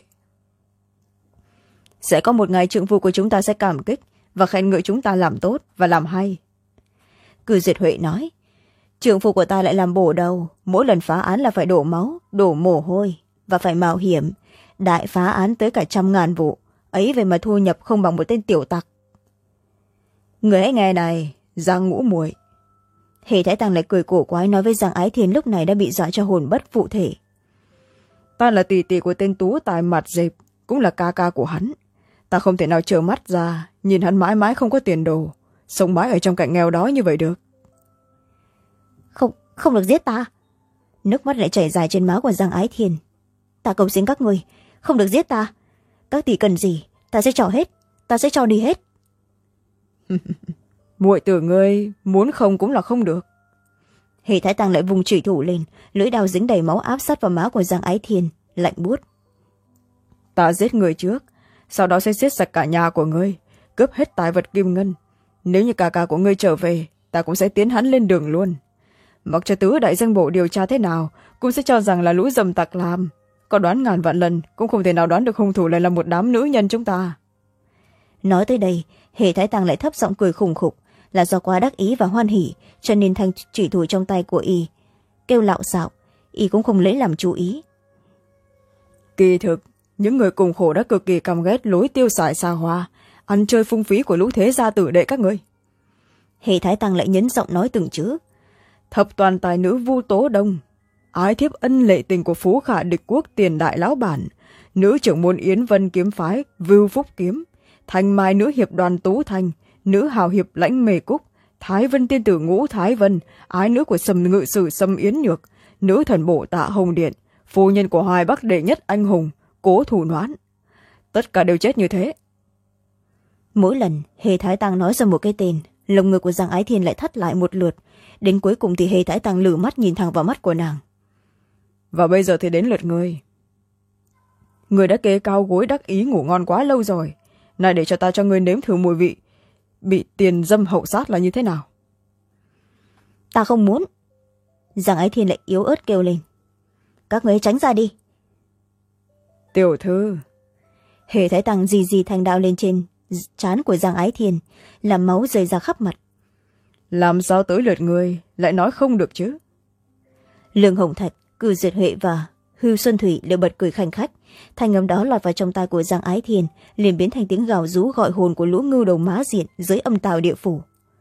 Sẽ có một ngày trượng phu của chúng ta sẽ cảm kích và khen ngợi chúng ta làm tốt và làm hay. Cư Duyệt Huệ nói, trượng phu của ta lại làm bổ đầu, mỗi lần phá án là phải đổ máu, đổ mồ hôi và phải mạo hiểm, đại phá án tới cả trăm ngàn vụ, ấy vậy mà thu nhập không bằng một tên tiểu tặc. Người hãy nghe này, Giang Ngũ muội. Hề Thái Tăng lại cười cổ quái nói với Giang Ái Thiên lúc này đã bị dọa cho hồn bất phụ thể. Ta là tỷ tỷ của tên tú tài mặt dẹp, cũng là ca ca của hắn. Ta không thể nào trơ mắt ra nhìn hắn mãi mãi không có tiền đồ, sống mãi ở trong cảnh nghèo đói như vậy được. Không, không được giết ta. Nước mắt lại chảy dài trên má của Giang Ái Thiên. Ta cầu xin các người, không được giết ta. Các tỷ cần gì, ta sẽ cho hết, ta sẽ cho đi hết. Muội tưởng ngươi muốn không cũng là không được. Hề Thái Tăng lại vùng chủy thủ lên, lưỡi đao dính đầy máu áp sát vào má của Giang Ái Thiên, lạnh buốt. Ta giết người trước, sau đó sẽ giết sạch cả nhà của ngươi, cướp hết tài vật kim ngân. Nếu như cả ca của ngươi trở về, ta cũng sẽ tiến hắn lên đường luôn. Mặc cho tứ đại danh bộ điều tra thế nào, cũng sẽ cho rằng là lũ dầm tặc làm. Có đoán ngàn vạn lần cũng không thể nào đoán được hung thủ lại là một đám nữ nhân chúng ta. Nói tới đây, Hề Thái Tăng lại thấp giọng cười khủng khục, là do quá đắc ý và hoan hỉ, cho nên thanh chủy thủ trong tay của y kêu lạo xạo, y cũng không lấy làm chú ý. Kỳ thực, những người cùng khổ đã cực kỳ căm ghét lối tiêu xài xa hoa, ăn chơi phung phí của lũ thế gia tử đệ các ngươi. Hề Thái Tăng lại nhấn giọng nói từng chữ. Thập toàn tài nữ Vu Tố Đông, ái thiếp ân lệ tình của phú khả địch quốc tiền đại lão bản, nữ trưởng môn Yến Vân kiếm phái Vưu Phúc kiếm, thành mai nữ hiệp đoàn Tú Thanh, nữ hào hiệp lãnh mề cúc, Thái Vân tiên tử Ngũ Thái Vân, ái nữ của Sầm ngự sử Sầm Yến Nhược, nữ thần bổ Tạ Hồng Điện, phu nhân của Hoài Bắc đệ nhất anh hùng Cố Thủ Noãn. Tất cả đều chết như thế. Mỗi lần Hề Thái Tăng nói ra một cái tên, lồng ngực của Giang Ái Thiên lại thắt lại một lượt, đến cuối cùng thì Hề Thái Tăng lử mắt nhìn thẳng vào mắt của nàng. Và bây giờ thì đến lượt ngươi. Ngươi đã kê cao gối đắc ý ngủ ngon quá lâu rồi, này để cho ta cho ngươi nếm thử mùi vị bị tiền dâm hậu sát là như thế nào. Ta không muốn. Giang Ái Thiên lại yếu ớt kêu lên. Các người tránh ra đi. Tiểu thư. Hề Thái Tăng dì dì thanh đao lên trên trán của Giang Ái Thiên, làm máu rơi ra khắp mặt. Làm sao tới lượt ngươi lại nói không được chứ? Lương Hồng Thạch, Cử Duyệt Huệ và Hưu Xuân Thủy đều bật cười khanh khách. Thanh âm đó lọt vào trong tai của Giang Ái Thiên, liền biến thành tiếng gào rú gọi hồn của lũ ngưu đầu má diện dưới âm tào địa phủ.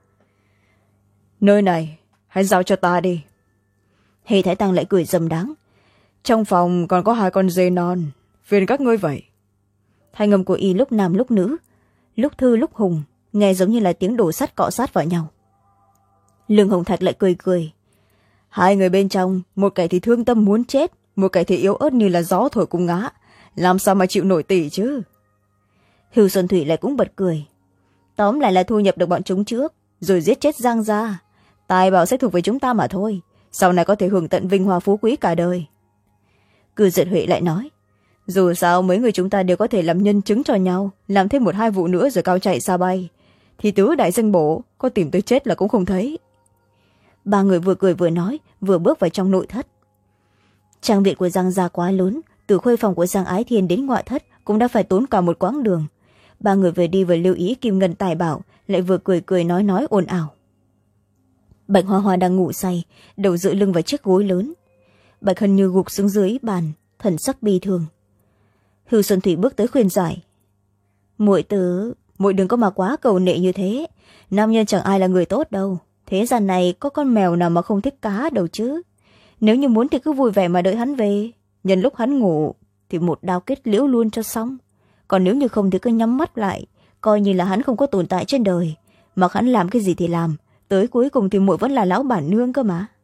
Nơi này hãy giao cho ta đi. Hề Thái Tăng lại cười dâm đáng. Trong phòng còn có hai con dê non, phiền các ngươi vậy. Thanh âm của y lúc nam lúc nữ, lúc thư lúc hùng, nghe giống như là tiếng đổ sắt cọ sát vào nhau. Lương Hồng Thạch lại cười cười. Hai người bên trong, một kẻ thì thương tâm muốn chết, một kẻ thì yếu ớt như là gió thổi cung ngã, làm sao mà chịu nổi tỷ chứ. Hưu Xuân Thủy lại cũng bật cười. Tóm lại là thu nhập được bọn chúng trước, rồi giết chết Giang gia. Tài bảo sẽ thuộc về chúng ta mà thôi, sau này có thể hưởng tận vinh hoa phú quý cả đời. Cư Duyệt Huệ lại nói, dù sao mấy người chúng ta đều có thể làm nhân chứng cho nhau, làm thêm một hai vụ nữa rồi cao chạy xa bay, thì tứ đại danh bổ có tìm tới chết là cũng không thấy. Ba người vừa cười vừa nói, vừa bước vào trong nội thất. Trang viện của Giang gia quá lớn, từ khuê phòng của Giang Ái Thiên đến ngoại thất cũng đã phải tốn cả một quãng đường. Ba người vừa đi vừa lưu ý kim ngân tài bảo, lại vừa cười cười nói nói ồn ào. Bạch Hoa Hoa đang ngủ say, đầu dựa lưng vào chiếc gối lớn. Bạch Hân Như gục xuống dưới bàn, thần sắc bi thương. Hưu Xuân Thủy bước tới khuyên giải. Muội tử, muội đừng có mà quá cầu nệ như thế, nam nhân chẳng ai là người tốt đâu, thế gian này có con mèo nào mà không thích cá đâu chứ. Nếu như muốn thì cứ vui vẻ mà đợi hắn về, nhân lúc hắn ngủ thì một đao kết liễu luôn cho xong. Còn nếu như không thì cứ nhắm mắt lại, coi như là hắn không có tồn tại trên đời, mặc hắn làm cái gì thì làm, tới cuối cùng thì muội vẫn là lão bản nương cơ mà.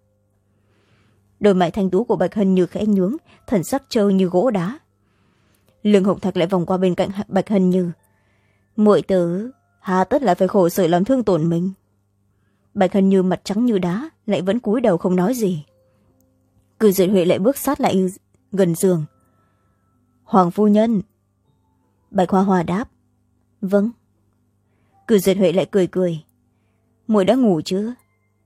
Đôi mày thanh tú của Bạch Hân Như khẽ nhướng, thần sắc trâu như gỗ đá. Lương Hồng Thạch lại vòng qua bên cạnh Bạch Hân Như. Muội tử, hà tất lại phải khổ sở làm thương tổn mình. Bạch Hân Như mặt trắng như đá, lại vẫn cúi đầu không nói gì. Cử Duyệt Huệ lại bước sát lại gần giường. Hoàng phu nhân. Bạch Hoa Hoa đáp. Vâng. Cử Duyệt Huệ lại cười cười. Muội đã ngủ chưa?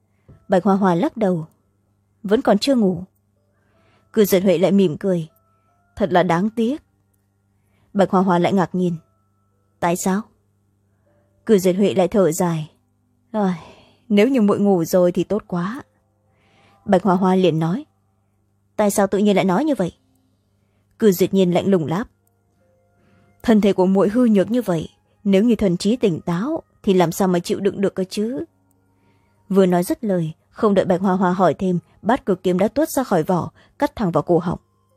Bạch Hoa Hoa lắc đầu. Vẫn còn chưa ngủ. Cư Duyệt Huệ lại mỉm cười. Thật là đáng tiếc. Bạch Hoa Hoa lại ngạc nhiên. Tại sao? Cư Duyệt Huệ lại thở dài. À, nếu như muội ngủ rồi thì tốt quá. Bạch Hoa Hoa liền nói. Tại sao tự nhiên lại nói như vậy? Cư Duyệt Nhiên lạnh lùng đáp. Thân thể của muội hư nhược như vậy, nếu như thần trí tỉnh táo thì làm sao mà chịu đựng được cơ chứ? Vừa nói dứt lời, không đợi Bạch Hoa Hoa hỏi thêm, bát cực kiếm đã tuốt ra khỏi vỏ, cắt thẳng vào cổ họng.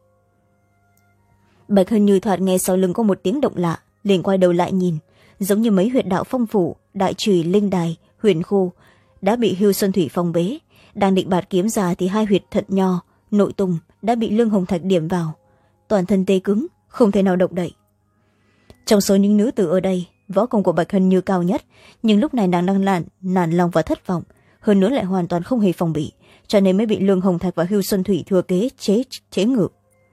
Bạch Hân Như thoạt nghe sau lưng có một tiếng động lạ, liền quay đầu lại nhìn, giống như mấy huyệt đạo phong phủ, đại trùy, linh đài, huyền khu đã bị Hưu Xuân Thủy phong bế, đang định bạt kiếm ra thì hai huyệt thận nho, nội tùng đã bị Lương Hồng Thạch điểm vào, toàn thân tê cứng, không thể nào động đậy. Trong số những nữ tử ở đây, võ công của Bạch Hân Như cao nhất, nhưng lúc này nàng đang nản, nản lòng và thất vọng, hơn nữa lại hoàn toàn không hề phòng bị, cho nên mới bị Lương Hồng Thạch và Hưu Xuân Thủy thừa kế chế chế ngự.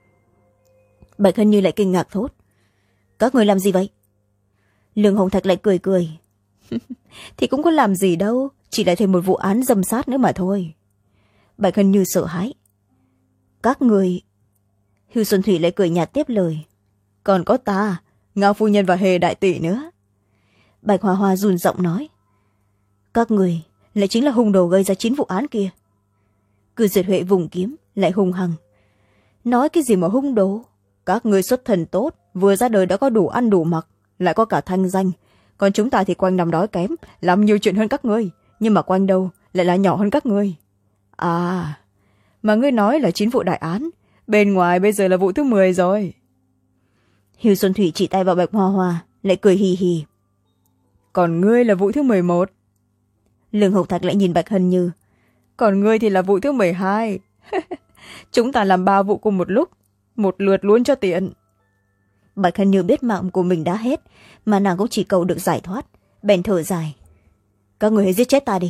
Bạch Hân Như lại kinh ngạc thốt. Các người làm gì vậy? Lương Hồng Thạch lại cười cười. Thì cũng có làm gì đâu, chỉ là thêm một vụ án dâm sát nữa mà thôi. Bạch Hân Như sợ hãi. Các người... Hưu Xuân Thủy lại cười nhạt tiếp lời. Còn có ta, Ngao phu nhân và Hề đại tỷ nữa. Bạch Hoa Hoa run giọng nói. Các người lại chính là hung đồ gây ra chín vụ án kia. Cư Duyệt Huệ vùng kiếm lại hung hăng. Nói cái gì mà hung đồ? Các người xuất thần tốt, vừa ra đời đã có đủ ăn đủ mặc, lại có cả thanh danh. Còn chúng ta thì quanh năm đói kém, làm nhiều chuyện hơn các ngươi, nhưng mà quanh đâu lại là nhỏ hơn các ngươi. À, mà ngươi nói là chín vụ đại án, bên ngoài bây giờ là vụ thứ mười rồi. Hưu Xuân Thủy chỉ tay vào Bạch Hoa Hoa, lại cười hì hì. Còn ngươi là vụ thứ mười một. Lương Hồng Thạch lại nhìn Bạch Hân Như. Còn ngươi thì là vụ thứ mười hai. Chúng ta làm ba vụ cùng một lúc, một lượt luôn cho tiện. Bạch Hân Như biết mạng của mình đã hết, mà nàng cũng chỉ cầu được giải thoát, bèn thở dài. Các người hãy giết chết ta đi.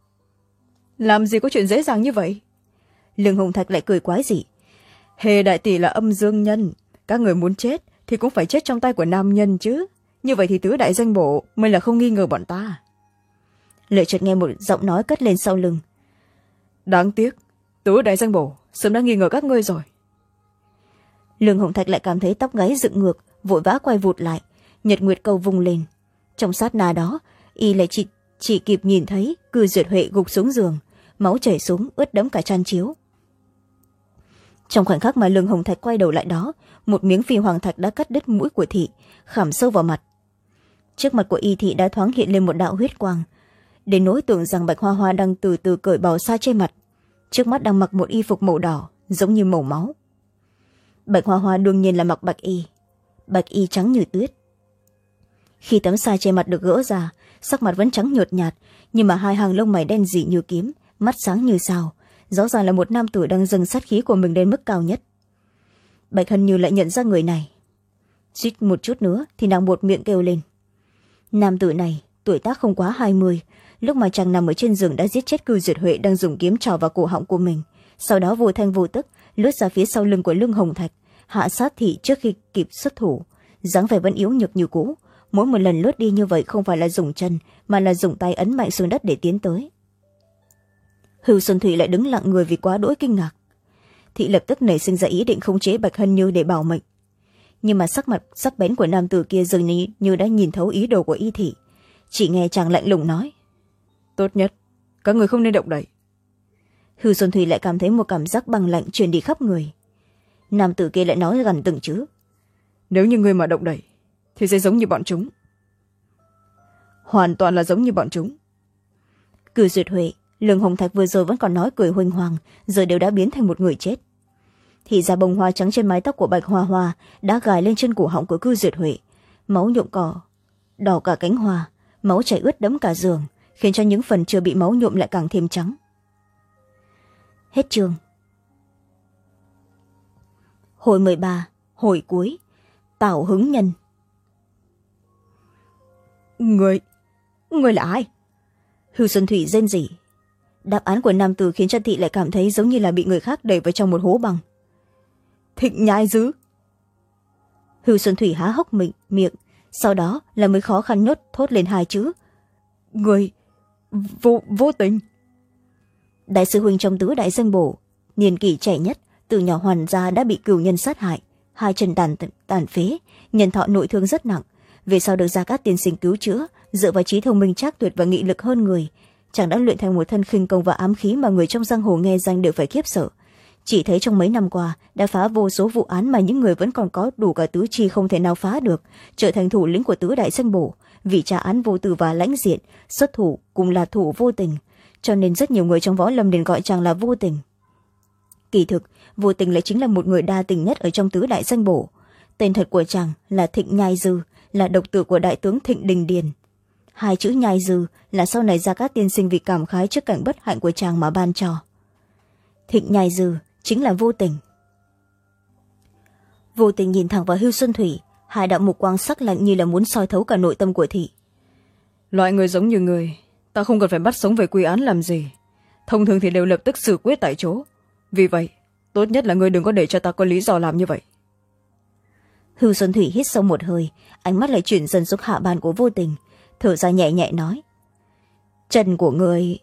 Làm gì có chuyện dễ dàng như vậy? Lương Hồng Thạch lại cười quái dị. Hề đại tỷ là âm dương nhân, các người muốn chết thì cũng phải chết trong tay của nam nhân chứ, như vậy thì tứ đại danh bổ mới là không nghi ngờ bọn ta. Lợi chợt nghe một giọng nói cất lên sau lưng. Đáng tiếc, tứ đại danh bổ sớm đã nghi ngờ các ngươi rồi. Lương Hồng Thạch lại cảm thấy tóc gáy dựng ngược, vội vã quay vụt lại, nhật nguyệt câu vung lên. Trong sát na đó, y lại chỉ, chỉ kịp nhìn thấy Cư Duyệt Huệ gục xuống giường, máu chảy xuống ướt đẫm cả chăn chiếu. Trong khoảnh khắc mà Lương Hồng Thạch quay đầu lại đó, một miếng phi hoàng thạch đã cắt đứt mũi của thị, khảm sâu vào mặt. Trước mặt của y thị đã thoáng hiện lên một đạo huyết quang, đến nỗi tưởng rằng Bạch Hoa Hoa đang từ từ cởi bỏ sa che mặt, trước mắt đang mặc một y phục màu đỏ giống như màu máu. Bạch Hoa Hoa đương nhiên là mặc bạch y, bạch y trắng như tuyết. Khi tấm sa che mặt được gỡ ra, sắc mặt vẫn trắng nhợt nhạt, nhưng mà hai hàng lông mày đen dị như kiếm, mắt sáng như sao, rõ ràng là một nam tử đang dâng sát khí của mình đến mức cao nhất. Bạch Hân Như lại nhận ra người này. Suýt một chút nữa thì nàng buột miệng kêu lên. Nam tử này tuổi tác không quá hai mươi, lúc mà chàng nằm ở trên giường đã giết chết Cư Duyệt Huệ đang dùng kiếm trào vào cổ họng của mình, sau đó vô thanh vô tức lướt ra phía sau lưng của Lương Hồng Thạch, hạ sát thị trước khi kịp xuất thủ. Dáng vẻ vẫn yếu nhược như cũ, mỗi một lần lướt đi như vậy không phải là dùng chân mà là dùng tay ấn mạnh xuống đất để tiến tới. Hưu Xuân Thủy lại đứng lặng người vì quá đỗi kinh ngạc. Thị lập tức nảy sinh ra ý định khống chế Bạch Hân Như để bảo mệnh, nhưng mà sắc mặt sắc bén của nam tử kia dường như, như đã nhìn thấu ý đồ của y thị. Chỉ nghe chàng lạnh lùng nói. Tốt nhất các người không nên động đậy. Hưu Xuân Thủy lại cảm thấy một cảm giác băng lạnh truyền đi khắp người. Nam tử kia lại nói gần từng chữ. Nếu như ngươi mà động đậy thì sẽ giống như bọn chúng. Hoàn toàn là giống như bọn chúng. Cư Duyệt Huệ, Lương Hồng Thạch vừa rồi vẫn còn nói cười huênh hoàng, giờ đều đã biến thành một người chết. Thì ra bông hoa trắng trên mái tóc của Bạch Hoa Hoa đã gài lên trên cổ họng của Cư Duyệt Huệ, máu nhuộm cỏ đỏ cả cánh hoa, máu chảy ướt đẫm cả giường, khiến cho những phần chưa bị máu nhuộm lại càng thêm trắng. Hết chương. Hồi mười ba, hồi cuối. Tào Hứng Nhân. Người, người là ai? Hưu Xuân Thủy rên rỉ. Đáp án của nam tử khiến cho thị lại cảm thấy giống như là bị người khác đẩy vào trong một hố băng. Thịnh Nhai Dứ. Hưu Xuân Thủy há hốc miệng, miệng, sau đó là mới khó khăn nhốt thốt lên hai chữ. Người, vô, vô tình. đại sư huynh trong tứ đại danh bổ, niên kỷ trẻ nhất, từ nhỏ hoàn gia đã bị cừu nhân sát hại, hai chân tàn tàn phế, nhân thọ nội thương rất nặng, về sau được Gia Cát tiên sinh cứu chữa, dựa vào trí thông minh trác tuyệt và nghị lực hơn người, chàng đã luyện thành một thân khinh công và ám khí mà người trong giang hồ nghe danh đều phải khiếp sợ. Chỉ thấy trong mấy năm qua đã phá vô số vụ án mà những người vẫn còn có đủ cả tứ chi không thể nào phá được, trở thành thủ lĩnh của tứ đại danh bổ, vì tra án vô tư và lãnh diện, xuất thủ cùng là thủ vô tình, cho nên rất nhiều người trong võ lâm liền gọi chàng là Vô Tình. Kỳ thực Vô Tình lại chính là một người đa tình nhất ở trong tứ đại danh bổ. Tên thật của chàng là Thịnh Nhai Dư, là độc tử của đại tướng Thịnh Đình Điền. Hai chữ Nhai Dư là sau này Gia Cát tiên sinh vì cảm khái trước cảnh bất hạnh của chàng mà ban cho. Thịnh Nhai Dư chính là Vô Tình. Vô Tình nhìn thẳng vào Hưu Xuân Thủy, hai đạo mục quang sắc lạnh như là muốn soi thấu cả nội tâm của thị. Loại người giống như người, ta không cần phải bắt sống về quy án làm gì, thông thường thì đều lập tức xử quyết tại chỗ, vì vậy tốt nhất là người đừng có để cho ta có lý do làm như vậy. Hưu Xuân Thủy hít sâu một hơi, ánh mắt lại chuyển dần xuống hạ bàn của Vô Tình, thở ra nhẹ nhẹ nói: chân của người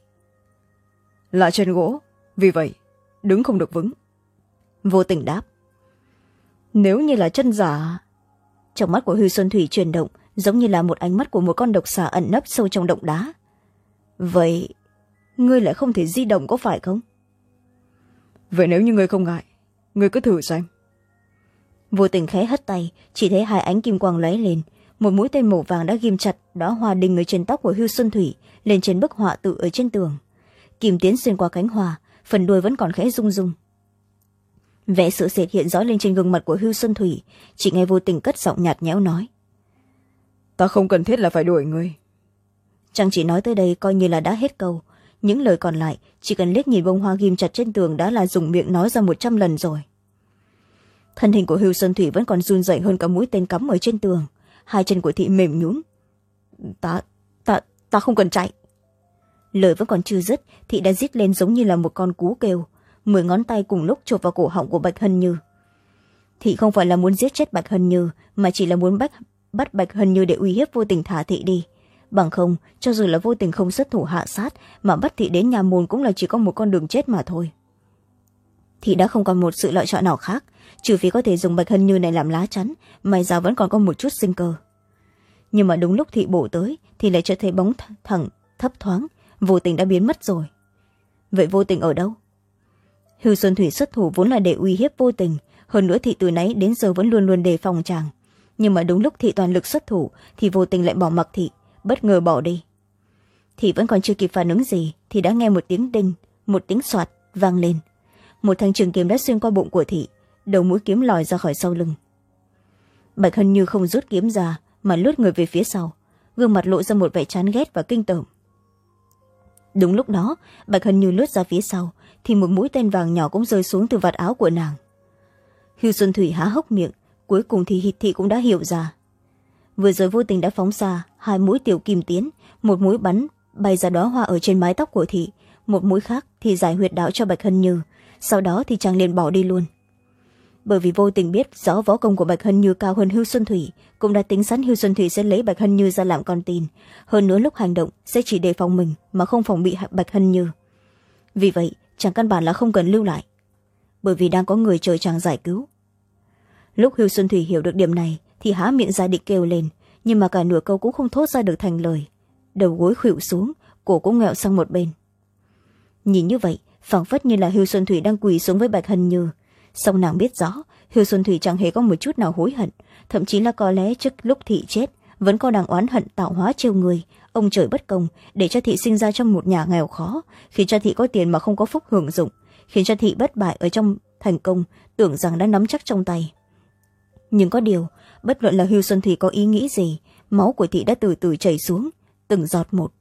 là chân gỗ, vì vậy đứng không được vững. Vô Tình đáp: nếu như là chân giả. Trong mắt của Hưu Xuân Thủy chuyển động, giống như là một ánh mắt của một con độc xà ẩn nấp sâu trong động đá. Vậy ngươi lại không thể di động có phải không? Vậy nếu như ngươi không ngại, ngươi cứ thử xem. Vô Tình khẽ hất tay, chỉ thấy hai ánh kim quang lóe lên, một mũi tên màu vàng đã ghim chặt đóa hoa đình ở trên tóc của Hưu Xuân Thủy lên trên bức họa tự ở trên tường. Kim tiến xuyên qua cánh hoa, phần đuôi vẫn còn khẽ rung rung. Vẻ sợ sệt hiện rõ lên trên gương mặt của Hưu Xuân Thủy, chỉ nghe Vô Tình cất giọng nhạt nhẽo nói: ta không cần thiết là phải đuổi ngươi. Chàng chỉ nói tới đây coi như là đã hết câu, những lời còn lại chỉ cần liếc nhìn bông hoa ghim chặt trên tường đã là dùng miệng nói ra một trăm lần rồi. Thân hình của Hưu Xuân Thủy vẫn còn run rẩy hơn cả mũi tên cắm ở trên tường, hai chân của thị mềm nhũn. ta ta ta không cần chạy. Lời vẫn còn chưa dứt, thị đã rít lên giống như là một con cú kêu, mười ngón tay cùng lúc chộp vào cổ họng của Bạch Hân Như. Thị không phải là muốn giết chết Bạch Hân Như, mà chỉ là muốn bắt, bắt Bạch Hân Như để uy hiếp Vô Tình thả thị đi. Bằng không, cho dù là Vô Tình không xuất thủ hạ sát, mà bắt thị đến nhà môn cũng là chỉ có một con đường chết mà thôi. Thị đã không còn một sự lựa chọn nào khác, trừ phi có thể dùng Bạch Hân Như này làm lá chắn, may ra vẫn còn có một chút sinh cơ. Nhưng mà đúng lúc thị bổ tới thì lại chợt thấy bóng thẳng thấp thoáng, Vô Tình đã biến mất rồi. Vậy Vô Tình ở đâu? Hưu Xuân Thủy xuất thủ vốn là để uy hiếp Vô Tình, hơn nữa thị từ nãy đến giờ vẫn luôn luôn đề phòng chàng, nhưng mà đúng lúc thị toàn lực xuất thủ thì Vô Tình lại bỏ mặc thị, bất ngờ bỏ đi. Thị vẫn còn chưa kịp phản ứng gì thì đã nghe một tiếng đinh, một tiếng soạt vang lên, một thanh trường kiếm đã xuyên qua bụng của thị, đầu mũi kiếm lòi ra khỏi sau lưng. Bạch Hân Như không rút kiếm ra mà lướt người về phía sau, gương mặt lộ ra một vẻ chán ghét và kinh tởm. Đúng lúc đó Bạch Hân Như lướt ra phía sau thì một mũi tên vàng nhỏ cũng rơi xuống từ vạt áo của nàng. Hưu Xuân Thủy há hốc miệng, cuối cùng thì hít thị cũng đã hiểu ra. Vừa rồi Vô Tình đã phóng ra hai mũi tiểu kim tiến, một mũi bắn bay ra đóa hoa ở trên mái tóc của thị, một mũi khác thì giải huyệt đạo cho Bạch Hân Như, sau đó thì chàng liền bỏ đi luôn. Bởi vì Vô Tình biết rõ võ công của Bạch Hân Như cao hơn Hưu Xuân Thủy, cũng đã tính sẵn Hưu Xuân Thủy sẽ lấy Bạch Hân Như ra làm con tin, hơn nữa lúc hành động sẽ chỉ đề phòng mình mà không phòng bị Bạch Hân Như. Vì vậy chàng căn bản là không cần lưu lại, bởi vì đang có người chờ chàng giải cứu. Lúc Hưu Xuân Thủy hiểu được điểm này thì há miệng ra định kêu lên, nhưng mà cả nửa câu cũng không thốt ra được thành lời, đầu gối khuỵu xuống, cổ cũng ngẹo sang một bên. Nhìn như vậy phảng phất như là Hưu Xuân Thủy đang quỳ xuống với Bạch Hân Như, song nàng biết rõ Hưu Xuân Thủy chẳng hề có một chút nào hối hận, thậm chí là có lẽ trước lúc thị chết vẫn còn đang oán hận tạo hóa trêu người, ông trời bất công để cho thị sinh ra trong một nhà nghèo khó, khiến cho thị có tiền mà không có phúc hưởng dụng, khiến cho thị bất bại ở trong thành công, tưởng rằng đã nắm chắc trong tay. Nhưng có điều, bất luận là Hưu Xuân Thủy có ý nghĩ gì, máu của thị đã từ từ chảy xuống, từng giọt một.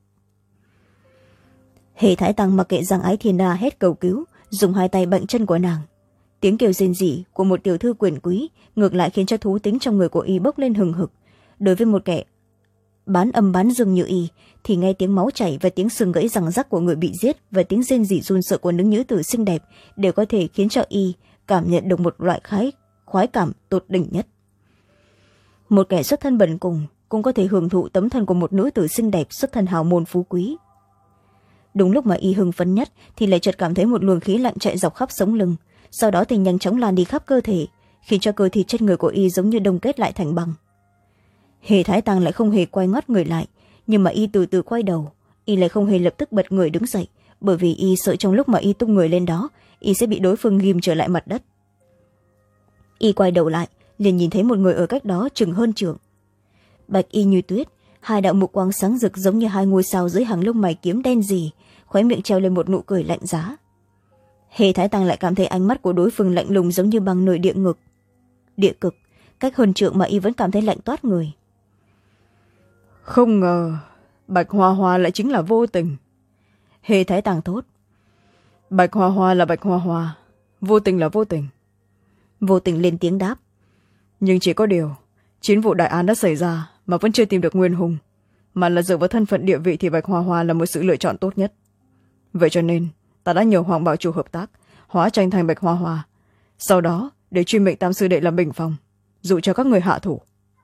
Hề Thái Tăng mặc kệ rằng Ái Thiên Đa hết cầu cứu, dùng hai tay bệnh chân của nàng. Tiếng kêu rên rỉ của một tiểu thư quyền quý ngược lại khiến cho thú tính trong người của y bốc lên hừng hực. Đối với một kẻ bán âm bán dương như y thì nghe tiếng máu chảy và tiếng xương gãy răng rắc của người bị giết và tiếng rên rỉ run sợ của những nữ tử xinh đẹp đều có thể khiến cho y cảm nhận được một loại khái khoái cảm tột đỉnh nhất. Một kẻ xuất thân bần cùng cũng có thể hưởng thụ tấm thân của một nữ tử xinh đẹp xuất thân hào môn phú quý. đúng lúc mà y hưng phấn nhất thì lại chợt cảm thấy một luồng khí lạnh chạy dọc khắp sống lưng, sau đó thì nhanh chóng lan đi khắp cơ thể, khiến cho cơ thịt trên người của y giống như đông kết lại thành băng. Hề Thái Tăng lại không hề quay ngoắt người lại, nhưng mà y từ từ quay đầu, y lại không hề lập tức bật người đứng dậy, bởi vì y sợ trong lúc mà y tung người lên đó y sẽ bị đối phương ghim trở lại mặt đất. Y quay đầu lại liền nhìn thấy một người ở cách đó chừng hơn trượng. Bạch y như tuyết, hai đạo mục quang sáng rực giống như hai ngôi sao dưới hàng lông mày kiếm đen gì, khóe miệng treo lên một nụ cười lạnh giá. Hề Thái Tăng lại cảm thấy ánh mắt của đối phương lạnh lùng giống như băng nơi địa ngục địa cực, cách hơn trượng mà y vẫn cảm thấy lạnh toát người. Không ngờ Bạch Hoa Hoa lại chính là Vô Tình. Hề Thái Tăng thốt. Bạch Hoa Hoa là Bạch Hoa Hoa, Vô Tình là Vô Tình. Vô Tình lên tiếng đáp. Nhưng chỉ có điều chín vụ đại án đã xảy ra mà vẫn chưa tìm được nguyên hung, mà là dựa vào thân phận địa vị thì Bạch Hoa Hoa là một sự lựa chọn tốt nhất. Vậy cho nên ta đã nhờ Hoàng Bảo Chủ hợp tác hóa tranh thành Bạch Hoa Hoa, sau đó để truy mệnh Tam Sư Đệ làm bình phong, dụ cho các người hạ thủ.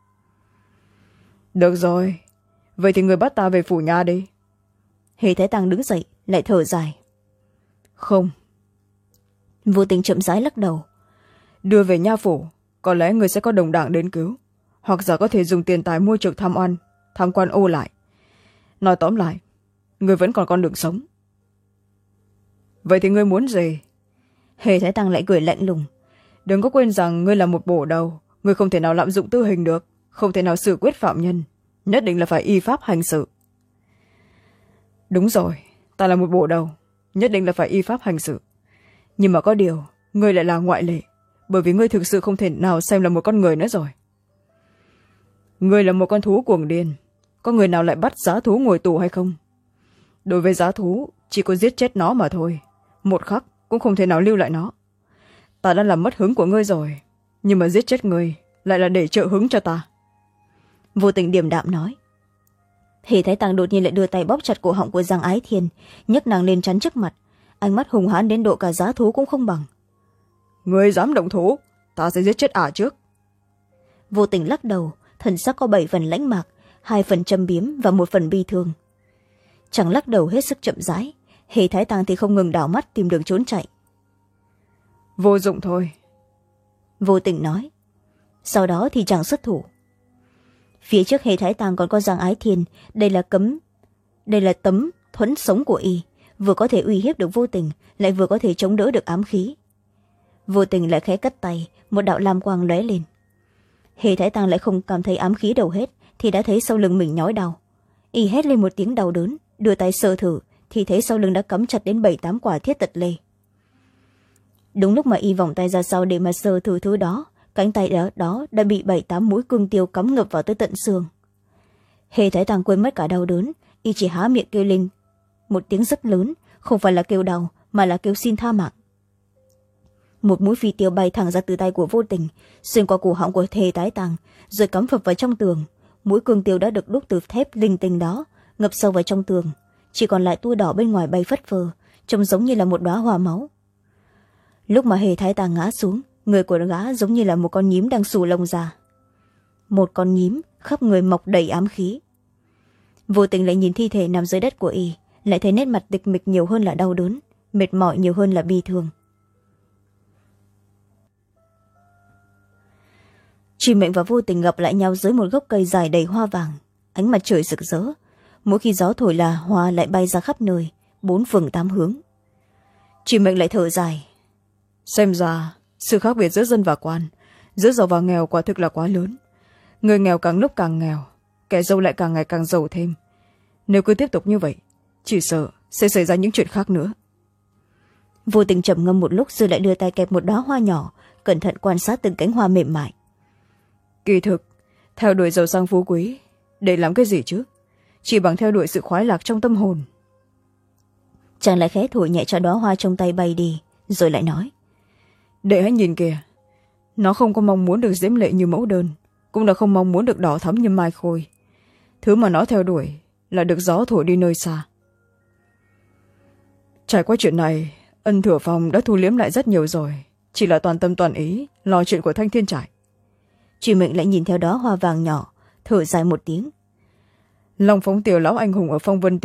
Được rồi, vậy thì người bắt ta về phủ nhà đi. Hề Thái Tăng đứng dậy lại thở dài. Không. Vô Tình chậm rãi lắc đầu. Đưa về nha phủ, có lẽ người sẽ có đồng đảng đến cứu, hoặc giả có thể dùng tiền tài mua chuộc tham oan tham quan ô lại. Nói tóm lại, người vẫn còn con đường sống. Vậy thì ngươi muốn gì? Hề Thái Tăng lại cười lạnh lùng. Đừng có quên rằng ngươi là một bổ đầu, ngươi không thể nào lạm dụng tư hình được, không thể nào xử quyết phạm nhân, nhất định là phải y pháp hành sự. Đúng rồi, ta là một bộ đầu, nhất định là phải y pháp hành sự. Nhưng mà có điều, ngươi lại là ngoại lệ, bởi vì ngươi thực sự không thể nào xem là một con người nữa rồi. Ngươi là một con thú cuồng điên, có người nào lại bắt giá thú ngồi tù hay không? Đối với giá thú, chỉ có giết chết nó mà thôi, một khắc cũng không thể nào lưu lại nó. Ta đã làm mất hứng của ngươi rồi, nhưng mà giết chết ngươi lại là để trợ hứng cho ta. Vô Tình điềm đạm nói. Hề Thái Tăng đột nhiên lại đưa tay bóp chặt cổ họng của Giang Ái Thiên, nhấc nàng lên chắn trước mặt, ánh mắt hùng hãn đến độ cả giá thú cũng không bằng. Ngươi dám động thủ, ta sẽ giết chết ả trước. Vô Tình lắc đầu, thần sắc có bảy phần lãnh mạc, hai phần châm biếm và một phần bi thương. Chàng lắc đầu hết sức chậm rãi, Hề Thái Tăng thì không ngừng đảo mắt tìm đường trốn chạy. Vô dụng thôi. Vô Tình nói. Sau đó thì chàng xuất thủ. Phía trước Hề Thái Tăng còn có Giang Ái Thiên, đây là cấm đây là tấm thuẫn sống của y, vừa có thể uy hiếp được Vô Tình, lại vừa có thể chống đỡ được ám khí. Vô Tình lại khẽ cất tay, một đạo lam quang lóe lên. Hề Thái Tăng lại không cảm thấy ám khí đầu hết thì đã thấy sau lưng mình nhói đau. Y hét lên một tiếng đau đớn, đưa tay sờ thử thì thấy sau lưng đã cắm chặt đến bảy tám quả thiết tật lê. Đúng lúc mà y vòng tay ra sau để mà sờ thử thứ đó, cánh tay đó, đó đã bị bảy tám mũi cương tiêu cắm ngập vào tới tận xương. Hề Thái Tăng quên mất cả đau đớn, y chỉ há miệng kêu lên một tiếng rất lớn, không phải là kêu đau mà là kêu xin tha mạng. Một mũi phi tiêu bay thẳng ra từ tay của Vô Tình, xuyên qua cổ họng của Hề Thái Tăng, rồi cắm phập vào trong tường. Mũi cương tiêu đã được đúc từ thép linh tinh đó, ngập sâu vào trong tường, chỉ còn lại tua đỏ bên ngoài bay phất phơ, trông giống như là một đóa hoa máu. Lúc mà Hề Thái Tăng ngã xuống, người của gã giống như là một con nhím đang xù lông ra. Một con nhím khắp người mọc đầy ám khí. Vô Tình lại nhìn thi thể nằm dưới đất của y, lại thấy nét mặt tịch mịch nhiều hơn là đau đớn, mệt mỏi nhiều hơn là bi thương. Truy Mệnh và Vô Tình gặp lại nhau dưới một gốc cây dài đầy hoa vàng, ánh mặt trời rực rỡ, mỗi khi gió thổi là hoa lại bay ra khắp nơi, bốn phương tám hướng. Truy Mệnh lại thở dài. Xem ra sự khác biệt giữa dân và quan, giữa giàu và nghèo quả thực là quá lớn. Người nghèo càng lúc càng nghèo, kẻ giàu lại càng ngày càng giàu thêm. Nếu cứ tiếp tục như vậy, chỉ sợ sẽ xảy ra những chuyện khác nữa. Vô Tình trầm ngâm một lúc rồi lại đưa tay kẹp một đóa hoa nhỏ, cẩn thận quan sát từng cánh hoa mềm mại. Kỳ thực, theo đuổi giàu sang phú quý để làm cái gì chứ? Chỉ bằng theo đuổi sự khoái lạc trong tâm hồn. Chàng lại khẽ thổi nhẹ cho đóa hoa trong tay bay đi, rồi lại nói. Đệ hãy nhìn kìa, nó không có mong muốn được diễm lệ như mẫu đơn, cũng đã không mong muốn được đỏ thắm như mai khôi. Thứ mà nó theo đuổi là được gió thổi đi nơi xa. Trải qua chuyện này, Ân Thừa Phong đã thu liếm lại rất nhiều rồi, chỉ là toàn tâm toàn ý lo chuyện của Thanh Thiên Trại. Truy Mệnh lại nhìn theo đó hoa vàng nhỏ, thở dài một tiếng. Long Phóng Tiểu lão anh hùng ở Phong Vân Tiêu Cục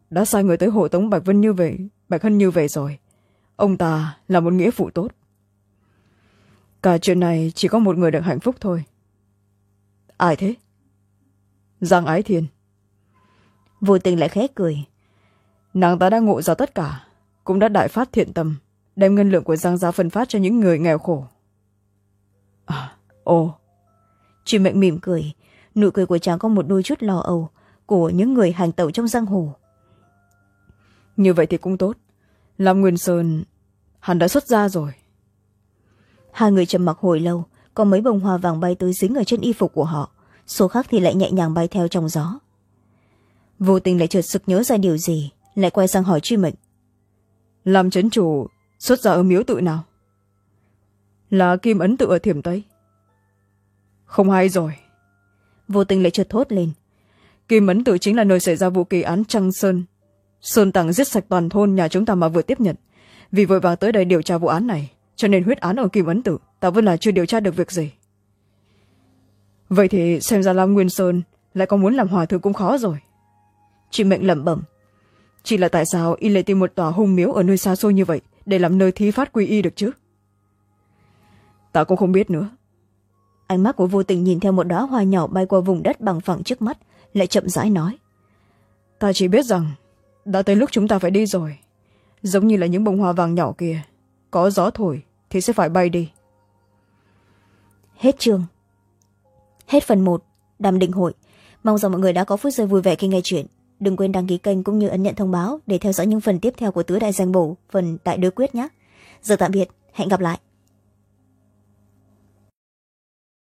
đã sai người tới hộ tống bạch vân như về bạch hân như về rồi. Ông ta là một nghĩa phụ tốt. Cả chuyện này chỉ có một người được hạnh phúc thôi. Ai thế? Giang Ái Thiên. Vô Tình lại khẽ cười. Nàng ta đã ngộ ra tất cả, cũng đã đại phát thiện tâm, đem ngân lượng của Giang gia phân phát cho những người nghèo khổ. À, ồ. Truy Mệnh mỉm cười, nụ cười của chàng có một đôi chút lo âu của những người hành tẩu trong giang hồ. Như vậy thì cũng tốt. Lam Nguyên Sơn hắn đã xuất ra rồi. Hai người trầm mặc hồi lâu, có mấy bông hoa vàng bay tới dính ở trên y phục của họ, số khác thì lại nhẹ nhàng bay theo trong gió. Vô Tình lại chợt sực nhớ ra điều gì, lại quay sang hỏi Truy Mệnh. Làm trấn chủ xuất ra ở miếu tự nào? Là Kim Ấn tự ở Thiểm Tây. Không hay rồi. Vô Tình lại chợt thốt lên. Kim Ấn tự chính là nơi xảy ra vụ kỳ án Trăng Sơn Sơn Tằng giết sạch toàn thôn nhà chúng ta mà vừa tiếp nhận. Vì vội vàng tới đây điều tra vụ án này, cho nên huyết án ở Kim Ấn tự ta vẫn là chưa điều tra được việc gì. Vậy thì xem ra Lam Nguyên Sơn lại có muốn làm hòa thượng cũng khó rồi. Truy Mệnh lẩm bẩm. Chỉ là tại sao y lại tìm một tòa hung miếu ở nơi xa xôi như vậy để làm nơi thí phát quy y được chứ? Ta cũng không biết nữa. Ánh mắt của Vô Tình nhìn theo một đóa hoa nhỏ bay qua vùng đất bằng phẳng trước mắt, lại chậm rãi nói. Ta chỉ biết rằng đã tới lúc chúng ta phải đi rồi. Giống như là những bông hoa vàng nhỏ kia, có gió thổi thì sẽ phải bay đi. Hết chương. Hết phần một, Đàm Định Hội. Mong rằng mọi người đã có phút giây vui vẻ khi nghe chuyện. Đừng quên đăng ký kênh cũng như ấn nhận thông báo để theo dõi những phần tiếp theo của Tứ Đại Danh Bổ, phần Đại Đối Quyết nhé. Giờ tạm biệt, hẹn gặp lại.